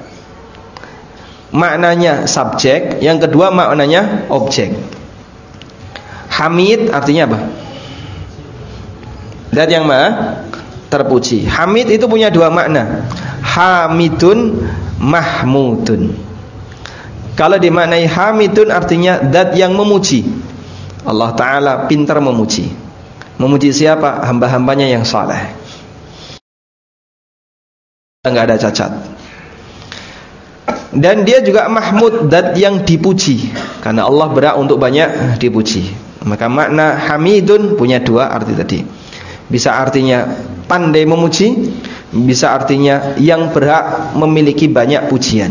maknanya subjek, yang kedua maknanya objek. Hamid artinya apa? Dan yang maha terpuji. Hamid itu punya dua makna. Hamidun, mahmudun. Kalau dimaknai hamidun artinya zat yang memuji. Allah Ta'ala pintar memuji. Memuji siapa? Hamba-hambanya yang saleh, enggak ada cacat. Dan dia juga mahmud, zat yang dipuji, karena Allah berhak untuk banyak dipuji. Maka makna hamidun punya dua arti tadi. Bisa artinya pandai memuji, bisa artinya yang berhak memiliki banyak pujian.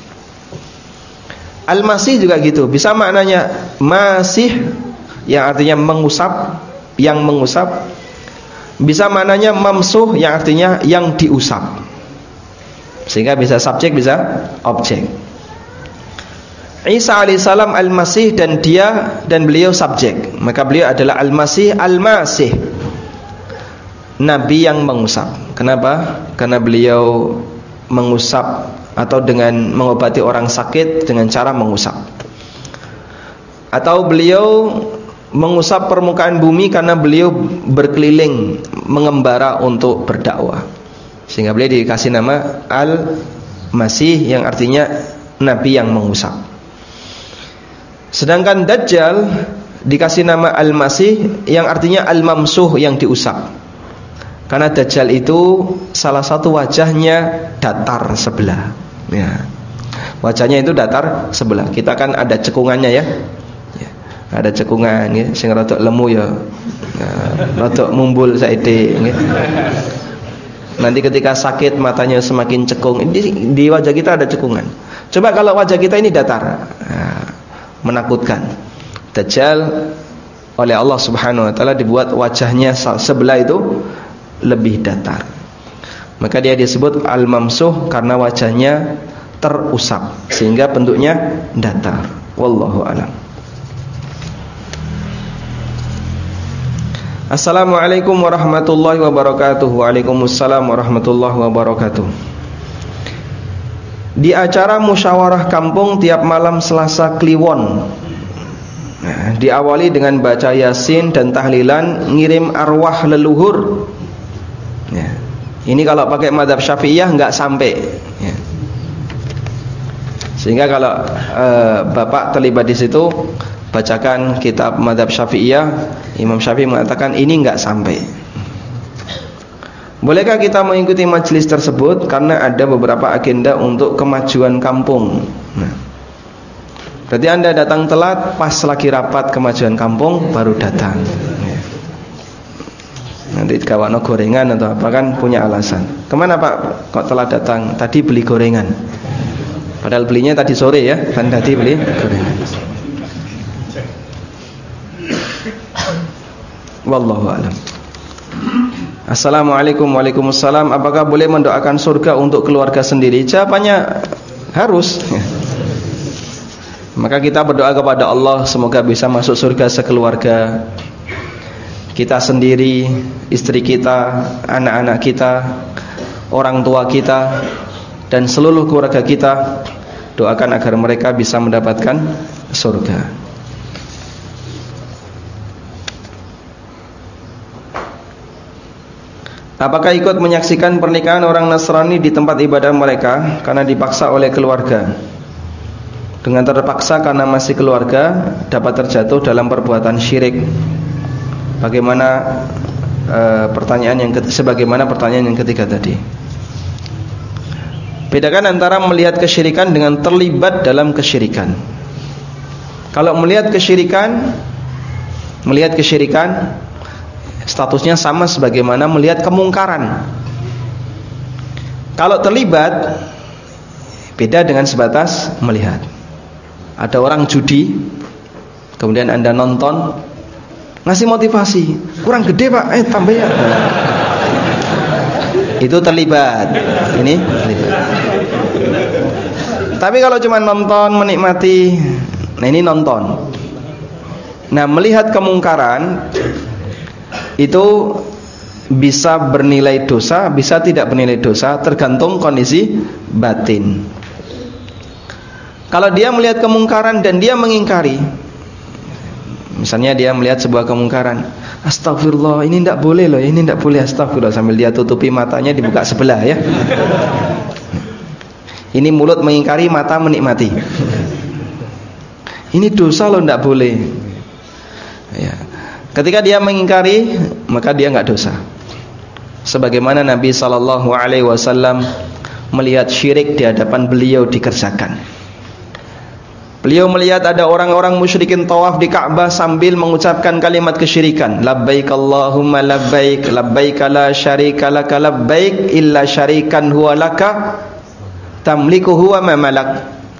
Al-Masih juga gitu, bisa maknanya masih, yang artinya mengusap, yang mengusap. Bisa maknanya mamsuh, yang artinya yang diusap. Sehingga bisa subjek, bisa objek. Isa alaihissalam Al-Masih, dan dia dan beliau subjek. Maka beliau adalah Al-Masih, Al-Masih, Nabi yang mengusap. Kenapa? Karena beliau mengusap atau dengan mengobati orang sakit dengan cara mengusap. Atau beliau mengusap permukaan bumi karena beliau berkeliling mengembara untuk berdakwah. Sehingga beliau dikasih nama Al-Masih, yang artinya Nabi yang mengusap. Sedangkan Dajjal dikasih nama Al-Masih, yang artinya Al-Mamsuh, yang diusap. Karena Dajjal itu salah satu wajahnya datar sebelah ya. Wajahnya itu datar sebelah. Kita kan ada cekungannya ya, ya. Ada cekungan ya, sing rada lemu ya, ya rada mumbul saiki ya. Nanti ketika sakit matanya semakin cekung. Di, di wajah kita ada cekungan. Coba kalau wajah kita ini datar, nah, menakutkan. Dajjal oleh Allah Subhanahu wa taala dibuat wajahnya sebelah itu lebih datar. Maka dia disebut Al-Mamsuh karena wajahnya terusap sehingga bentuknya datar. Wallahu a'lam. Assalamualaikum warahmatullahi wabarakatuh. Waalaikumsalam warahmatullahi wabarakatuh. Di acara musyawarah kampung tiap malam Selasa Kliwon, nah, diawali dengan baca Yasin dan tahlilan ngirim arwah leluhur ya. Ini kalau pakai mazhab Syafi'iyah enggak sampai ya. Sehingga kalau uh, Bapak terlibat di situ, bacakan kitab mazhab Syafi'iyah. Imam Syafi'i mengatakan ini enggak sampai. Bolehkah kita mengikuti majelis tersebut karena ada beberapa agenda untuk kemajuan kampung? Nah, berarti Anda datang telat pas lagi rapat kemajuan kampung baru datang. nanti kawano gorengan atau apa kan punya alasan. Kemana Pak kok telah datang? Tadi beli gorengan. Padahal belinya tadi sore ya, kan tadi beli gorengan. Wallahu a'lam. Assalamualaikum. Waalaikumsalam. Apakah boleh mendoakan surga untuk keluarga sendiri? Jawabannya harus. Maka kita berdoa kepada Allah semoga bisa masuk surga sekeluarga. Kita sendiri, istri kita, anak-anak kita, orang tua kita, dan seluruh keluarga kita. Doakan agar mereka bisa mendapatkan surga. Apakah ikut menyaksikan pernikahan orang Nasrani di tempat ibadah mereka karena dipaksa oleh keluarga? Dengan terpaksa karena masih keluarga dapat terjatuh dalam perbuatan syirik. Bagaimana e, pertanyaan yang ketiga, sebagaimana pertanyaan yang ketiga tadi. Bedakan antara melihat kesyirikan dengan terlibat dalam kesyirikan. Kalau melihat kesyirikan, melihat kesyirikan statusnya sama sebagaimana melihat kemungkaran. Kalau terlibat, beda dengan sebatas melihat. Ada orang judi, kemudian Anda nonton, ngasih motivasi, kurang gede Pak, eh tambah ya. Itu terlibat. Ini terlibat. Tapi kalau cuma nonton, menikmati, nah ini nonton. Nah, melihat kemungkaran itu bisa bernilai dosa, bisa tidak bernilai dosa, tergantung kondisi batin. Kalau dia melihat kemungkaran dan dia mengingkari, misalnya dia melihat sebuah kemungkaran, astagfirullah, ini tidak boleh loh, ini tidak boleh, astagfirullah, sambil dia tutupi matanya, dibuka sebelah ya. Ini mulut mengingkari, mata menikmati. Ini dosa loh, tidak boleh ya. Ketika dia mengingkari, maka dia enggak dosa. Sebagaimana Nabi sallallahu alaihi wasallam melihat syirik di hadapan beliau dikerjakan. Beliau melihat ada orang-orang musyrikin tawaf di Ka'bah sambil mengucapkan kalimat kesyirikan. Labbaik Allahumma labbaik, labbaik la syarika laka labbaik illa syarikan huwa laka tamliku huwa ma malak.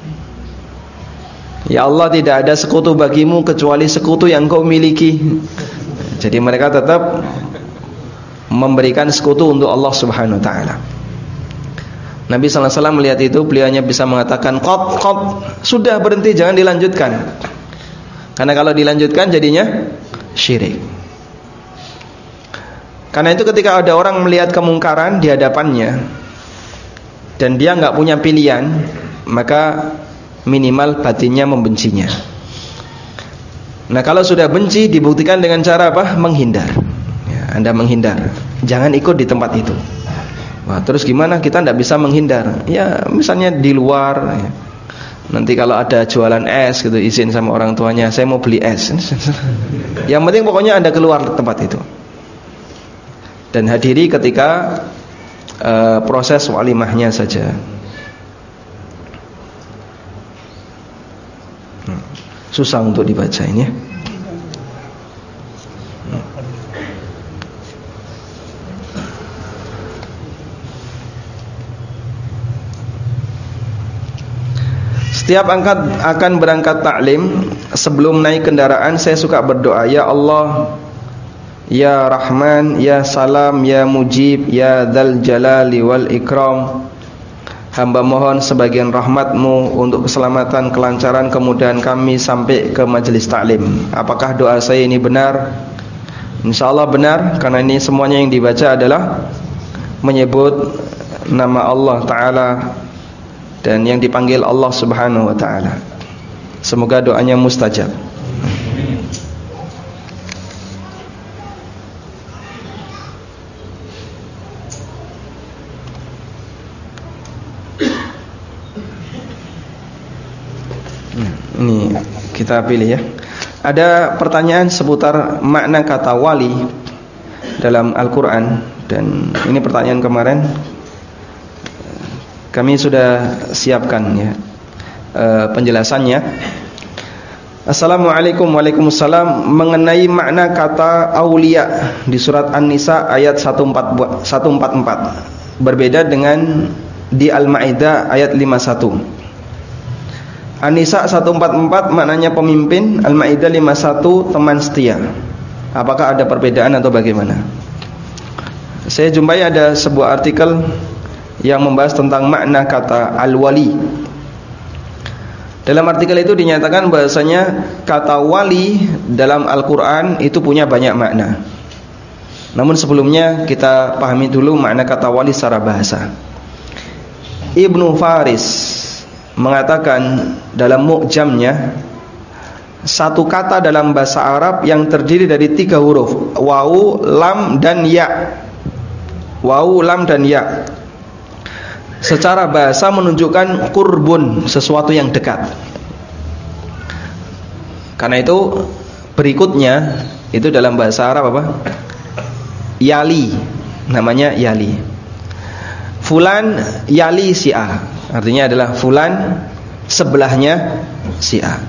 Ya Allah, tidak ada sekutu bagimu kecuali sekutu yang kau miliki. Jadi mereka tetap memberikan sekutu untuk Allah Subhanahu wa taala. Nabi sallallahu alaihi wasallam melihat itu, beliaunya bisa mengatakan, "Qat, qat, sudah berhenti, jangan dilanjutkan." Karena kalau dilanjutkan jadinya syirik. Karena itu ketika ada orang melihat kemungkaran di hadapannya dan dia enggak punya pilihan, maka minimal batinnya membencinya. Nah, kalau sudah benci dibuktikan dengan cara apa? Menghindar ya, Anda menghindar, jangan ikut di tempat itu. Wah, terus gimana? Kita tidak bisa menghindar. Ya, misalnya di luar ya. Nanti kalau ada jualan es gitu, izin sama orang tuanya, saya mau beli es. Yang penting pokoknya Anda keluar tempat itu. Dan hadiri ketika uh, proses walimahnya saja. Susah untuk dibaca ini ya. Setiap angkat akan berangkat taklim, sebelum naik kendaraan saya suka berdoa, ya Allah, ya Rahman, ya Salam, ya Mujib, ya Dzal Jalali wal Ikram. Hamba mohon sebagian rahmatmu untuk keselamatan, kelancaran kemudahan kami sampai ke majelis taklim. Apakah doa saya ini benar? InsyaAllah benar, karena ini semuanya yang dibaca adalah menyebut nama Allah Ta'ala dan yang dipanggil Allah Subhanahu wa Ta'ala. Semoga doanya mustajab. Ini kita pilih ya. Ada pertanyaan seputar makna kata wali dalam Al-Quran. Dan ini pertanyaan kemarin kami sudah siapkan ya e, penjelasannya. Assalamualaikum. Waalaikumsalam. Mengenai makna kata aulia di surat An-Nisa ayat seratus empat puluh empat berbeda dengan di Al-Maidah ayat lima puluh satu. An-Nisa seratus empat puluh empat maknanya pemimpin, Al-Maidah lima puluh satu teman setia. Apakah ada perbedaan atau bagaimana? Saya jumpai ada sebuah artikel yang membahas tentang makna kata al-wali. Dalam artikel itu dinyatakan bahasanya kata wali dalam Al-Quran itu punya banyak makna. Namun sebelumnya kita pahami dulu makna kata wali secara bahasa. Ibnu Faris mengatakan dalam mu'jamnya, satu kata dalam bahasa Arab yang terdiri dari tiga huruf, wawu, lam, dan ya. Wawu, lam, dan ya, secara bahasa menunjukkan kurbun, sesuatu yang dekat. Karena itu berikutnya itu dalam bahasa Arab apa? Yali, namanya yali. Fulan yali si A, artinya adalah fulan sebelahnya si A.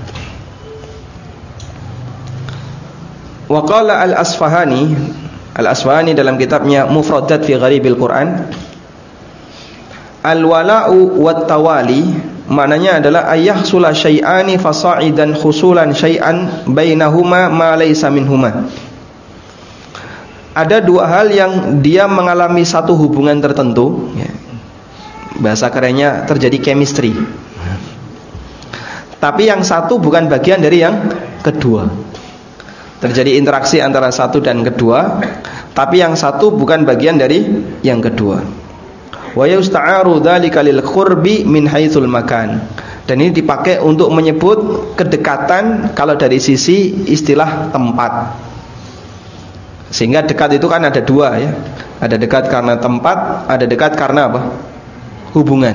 Wa qala al-Asfahani, Al-Asfahani dalam kitabnya Mufradat fi Gharibil Quran, al-wala'u wat-tawali maknanya adalah ayahsula syai'ani fasa'idan khusulan syai'an bainahuma ma laysa minhuma. Ada dua hal yang dia mengalami satu hubungan tertentu, ya. Bahasa kerennya terjadi chemistry. Tapi yang satu bukan bagian dari yang kedua. Terjadi interaksi antara satu dan kedua, tapi yang satu bukan bagian dari yang kedua. Wa yusta'aru dzalika lil qurbi min haitsul makan. Dan ini dipakai untuk menyebut kedekatan kalau dari sisi istilah tempat. Sehingga dekat itu kan ada dua, ya. Ada dekat karena tempat, ada dekat karena apa? Hubungan.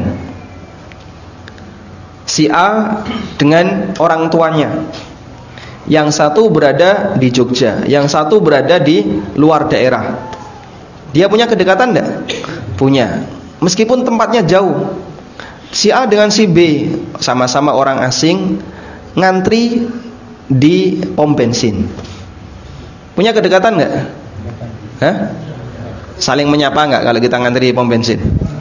Si A dengan orang tuanya, yang satu berada di Jogja, yang satu berada di luar daerah. Dia punya kedekatan enggak? Punya. Meskipun tempatnya jauh. Si A dengan si B sama-sama orang asing, ngantri di pom bensin. Punya kedekatan enggak? Hah? Saling menyapa enggak kalau kita ngantri di pom bensin?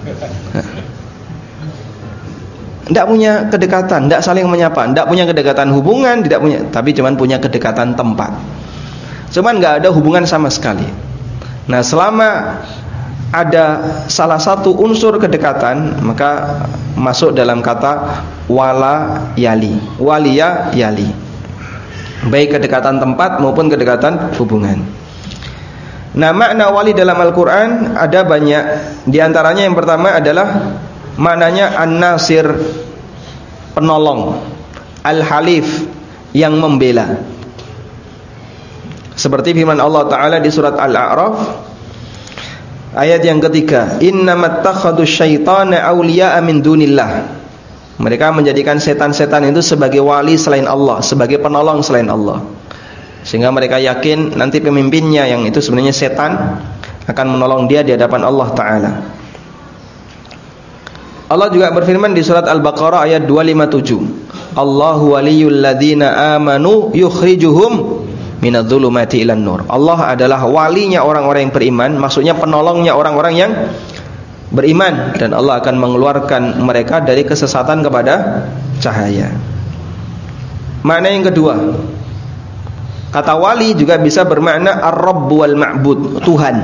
Tidak punya kedekatan, tidak saling menyapa, tidak punya kedekatan hubungan, tidak punya, tapi cuman punya kedekatan tempat. Cuman nggak ada hubungan sama sekali. Nah, selama ada salah satu unsur kedekatan, maka masuk dalam kata wala yali, waliya yali, baik kedekatan tempat maupun kedekatan hubungan. Nah, makna wali dalam Al-Quran ada banyak. Di antaranya yang pertama adalah maknanya an-nasir, penolong, al-halif, yang membela. Seperti firman Allah Ta'ala di surat Al-A'raf ayat yang ketiga, innamattakhadus syaitana awliya'a min dunillah. Mereka menjadikan setan-setan itu sebagai wali selain Allah, sebagai penolong selain Allah. Sehingga mereka yakin nanti pemimpinnya yang itu sebenarnya setan akan menolong dia di hadapan Allah Ta'ala. Allah juga berfirman di surat Al-Baqarah ayat dua ratus lima puluh tujuh, Allahu waliyul ladzina amanu yukhrijuhum minadh-dhulumati ilan nur. Allah adalah walinya orang-orang yang beriman, maksudnya penolongnya orang-orang yang beriman, dan Allah akan mengeluarkan mereka dari kesesatan kepada cahaya. Makna yang kedua, kata wali juga bisa bermakna ar-rabb wal ma'bud, Tuhan.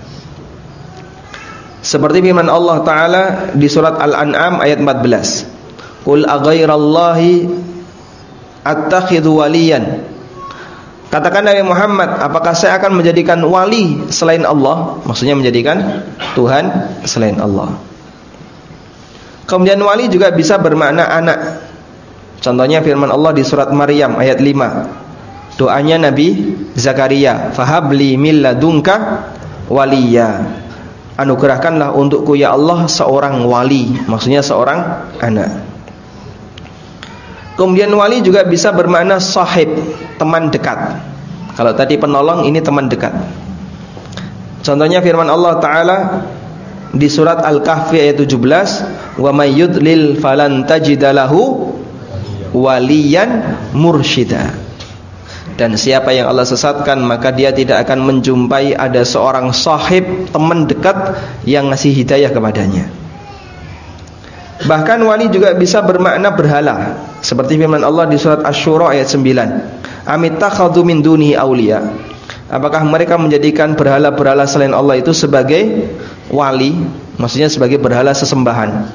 Seperti firman Allah Ta'ala di surat Al-An'am ayat empat belas, qul aghairallahi attakhidhu waliyan. Katakan dari Muhammad, apakah saya akan menjadikan wali selain Allah? Maksudnya menjadikan Tuhan selain Allah. Kemudian wali juga bisa bermakna anak. Contohnya firman Allah di surat Maryam ayat lima, doanya Nabi Zakaria, fahabli min ladunka waliya, anugerahkanlah untukku ya Allah seorang wali, maksudnya seorang anak. Kemudian wali juga bisa bermakna sahib, teman dekat. Kalau tadi penolong, ini teman dekat. Contohnya firman Allah Ta'ala di surat Al-Kahfi ayat tujuh belas, wa may yudlil falan tajida lahu waliyan mursyida. Dan siapa yang Allah sesatkan, maka dia tidak akan menjumpai ada seorang sahib, teman dekat yang ngasih hidayah kepadanya. Bahkan wali juga bisa bermakna berhala, seperti firman Allah di surat Asy-Syura ayat sembilan. Amittakhadhu min dunihi awliya. Apakah mereka menjadikan berhala-berhala selain Allah itu sebagai wali, maksudnya sebagai berhala sesembahan.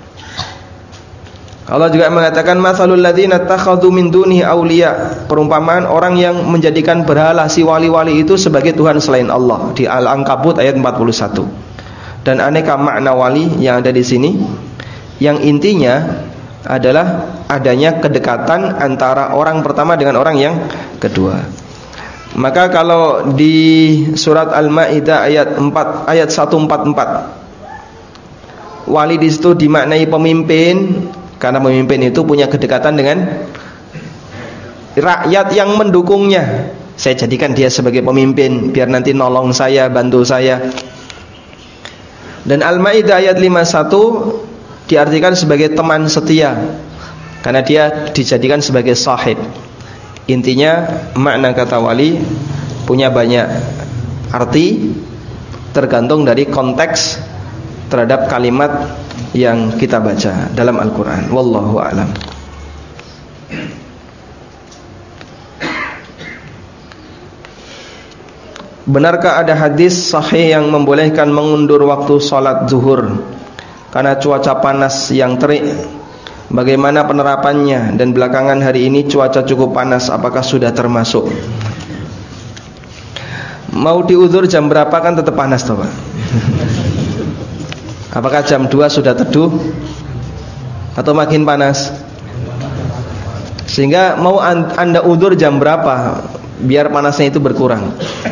Allah juga mengatakan matsalul ladzina takhadhu min dunihi awliya, perumpamaan orang yang menjadikan berhala si wali-wali itu sebagai Tuhan selain Allah, di Al-Ankabut ayat empat puluh satu. Dan aneka makna wali yang ada di sini, yang intinya adalah adanya kedekatan antara orang pertama dengan orang yang kedua. Maka kalau di surat Al-Maidah ayat empat ayat seratus empat puluh empat, wali di situ dimaknai pemimpin, karena pemimpin itu punya kedekatan dengan rakyat yang mendukungnya. Saya jadikan dia sebagai pemimpin biar nanti nolong saya, bantu saya. Dan Al-Maidah ayat lima puluh satu diartikan sebagai teman setia, karena dia dijadikan sebagai sahib. Intinya makna kata wali punya banyak arti, tergantung dari konteks terhadap kalimat yang kita baca dalam Al-Quran. Wallahu a'lam. Benarkah ada hadis sahih yang membolehkan mengundur waktu sholat zuhur karena cuaca panas yang terik? Bagaimana penerapannya? Dan belakangan hari ini cuaca cukup panas, apakah sudah termasuk? Mau diudzur jam berapa kan tetap panas toh Pak? Apakah jam dua sudah teduh atau makin panas? Sehingga mau anda udzur jam berapa biar panasnya itu berkurang.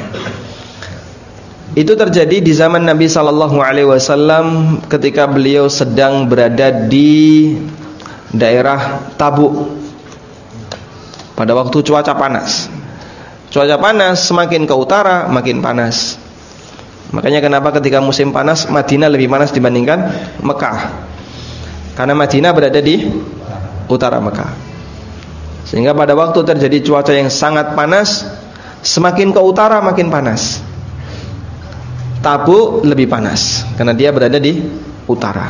Itu terjadi di zaman Nabi sallallahu alaihi wasallam ketika beliau sedang berada di daerah Tabuk pada waktu cuaca panas. Cuaca panas, semakin ke utara makin panas. Makanya kenapa ketika musim panas Madinah lebih panas dibandingkan Mekah, karena Madinah berada di utara Mekah. Sehingga pada waktu terjadi cuaca yang sangat panas, semakin ke utara makin panas. Tabuk lebih panas karena dia berada di utara.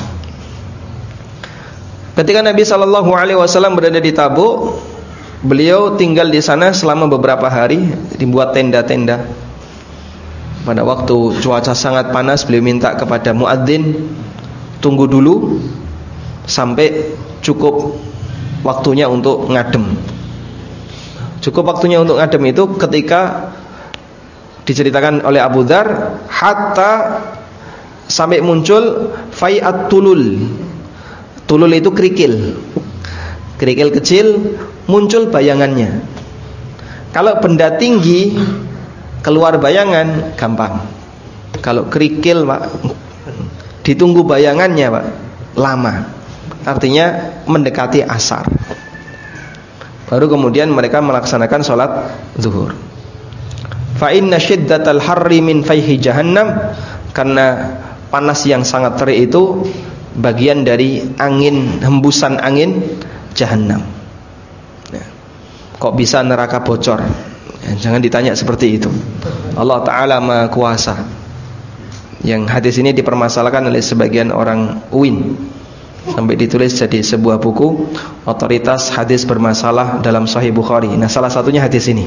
Ketika Nabi sallallahu alaihi wasallam berada di Tabuk, beliau tinggal di sana selama beberapa hari, dibuat tenda-tenda. Pada waktu cuaca sangat panas, beliau minta kepada muadzin, tunggu dulu sampai cukup waktunya untuk ngadem. Cukup waktunya untuk ngadem itu ketika diceritakan oleh Abu Dzar, hatta sampai muncul fai'at tulul. Tulul itu kerikil, kerikil kecil, muncul bayangannya. Kalau benda tinggi keluar bayangan gampang. Kalau kerikil Pak, ditunggu bayangannya Pak, lama. Artinya mendekati asar. Baru kemudian mereka melaksanakan sholat zuhur. Fa inna syiddatal harri min fayhi jahannam, karena panas yang sangat terik itu bagian dari angin, hembusan angin Jahannam. Ya. Kok bisa neraka bocor? Ya, jangan ditanya seperti itu. Allah Ta'ala Maha Kuasa. Yang hadis ini dipermasalahkan oleh sebagian orang U I N, sampai ditulis jadi sebuah buku otoritas hadis bermasalah dalam Sahih Bukhari. Nah, salah satunya hadis ini.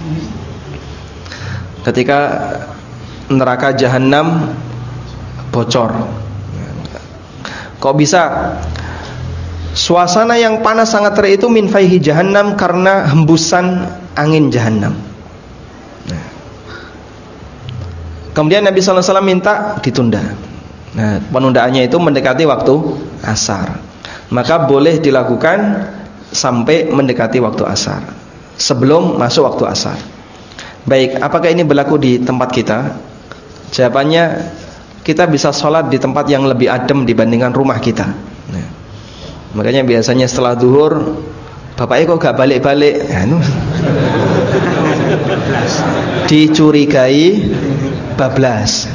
Ketika neraka Jahannam bocor, kok bisa suasana yang panas sangat terik itu min faihi jahannam, karena hembusan angin Jahannam. Nah, kemudian Nabi sallallahu alaihi wasallam minta ditunda. Nah, penundaannya itu mendekati waktu asar. Maka boleh dilakukan sampai mendekati waktu asar, sebelum masuk waktu asar. Baik, apakah ini berlaku di tempat kita? Jawabannya, kita bisa sholat di tempat yang lebih adem dibandingkan rumah kita. Nah, makanya biasanya setelah zuhur, bapaknya kok gak balik-balik? Anu, dicurigai bablas.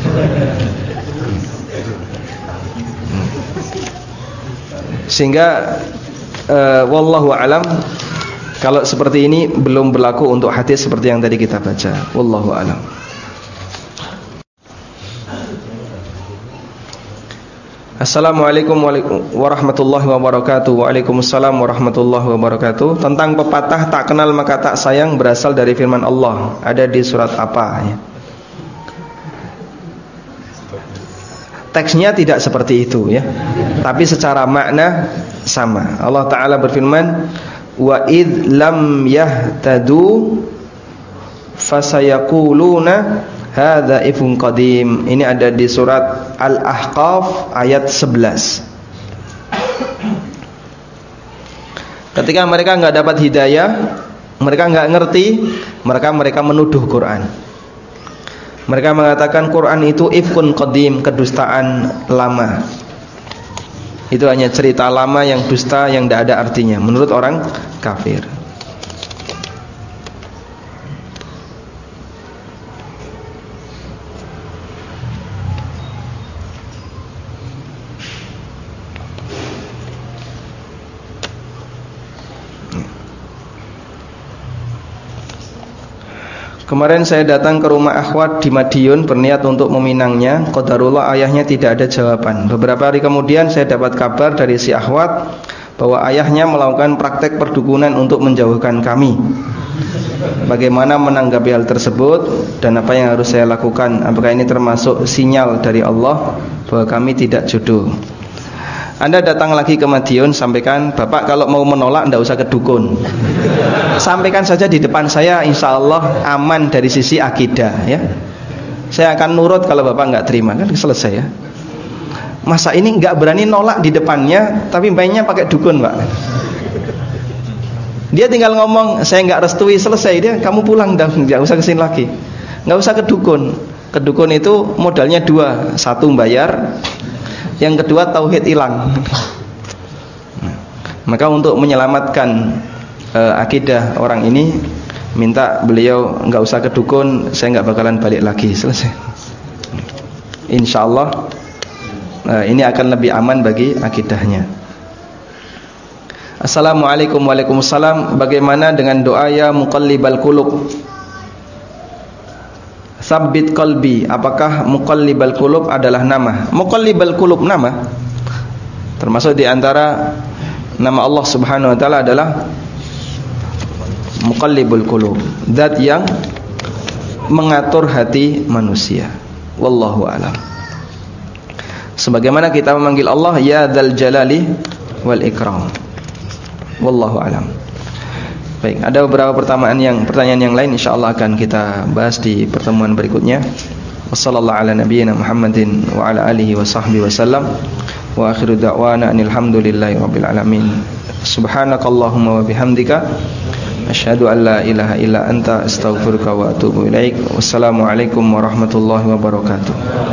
Sehingga uh, wallahu alam. Kalau seperti ini belum berlaku untuk hadis seperti yang tadi kita baca. Wallahu alam. Assalamualaikum warahmatullahi wabarakatuh. Waalaikumsalam warahmatullahi wabarakatuh. Tentang pepatah tak kenal maka tak sayang berasal dari firman Allah. Ada di surat apa ya? Teksnya tidak seperti itu ya, tapi secara makna sama. Allah Ta'ala berfirman, wa id lam yahtadu fasayaquluna hadza ifun qadim. Ini ada di surat Al-Ahqaf ayat sebelas. Ketika mereka enggak dapat hidayah, mereka enggak ngerti, mereka mereka menuduh Quran. Mereka mengatakan Quran itu ifkun qadim, kedustaan lama. Itu hanya cerita lama yang dusta, yang tidak ada artinya menurut orang kafir. Kemarin saya datang ke rumah akhwat di Madiun berniat untuk meminangnya. Qadarullah ayahnya tidak ada jawaban. Beberapa hari kemudian saya dapat kabar dari si akhwat bahwa ayahnya melakukan praktek perdukunan untuk menjauhkan kami. Bagaimana menanggapi hal tersebut dan apa yang harus saya lakukan? Apakah ini termasuk sinyal dari Allah bahwa kami tidak jodoh? Anda datang lagi ke Madiun, sampaikan, Bapak kalau mau menolak tidak usah ke dukun. Sampaikan saja di depan saya, insya Allah aman dari sisi akidah ya. Saya akan nurut kalau Bapak nggak terima, kan selesai ya. Masa ini nggak berani nolak di depannya, tapi mainnya pakai dukun, Pak. Dia tinggal ngomong, saya nggak restui, selesai dia, kamu pulang dah, nggak usah kesini lagi, nggak usah ke dukun. Ke dukun itu modalnya dua, satu bayar, yang kedua tauhid hilang. Maka untuk menyelamatkan uh, akidah orang ini, minta beliau nggak usah ke dukun, saya nggak bakalan balik lagi, selesai. Insya Allah uh, ini akan lebih aman bagi akidahnya. Assalamualaikum waalaikumsalam. Bagaimana dengan doa ya muqallibal qulub, Sabbit qalbi? Apakah muqallibal qulub adalah nama? Muqallibal qulub nama, termasuk di antara nama Allah Subhanahu wa taala adalah Muqallibul qulub, zat yang mengatur hati manusia. Wallahu alam. Sebagaimana kita memanggil Allah ya dzal jalali wal ikram. Wallahu alam. Baik, ada beberapa pertanyaan yang pertanyaan yang lain insyaallah akan kita bahas di pertemuan berikutnya. Wassallallahu ala nabiyyina Muhammadin wa ala alihi wa sahbihi wasallam. Wa akhiru da'wana alhamdulillahi rabbil alamin. Subhanakallahumma wa bihamdika asyhadu an la ilaha illa anta astaghfiruka wa atubu ilaik. Wassalamualaikum warahmatullahi wabarakatuh.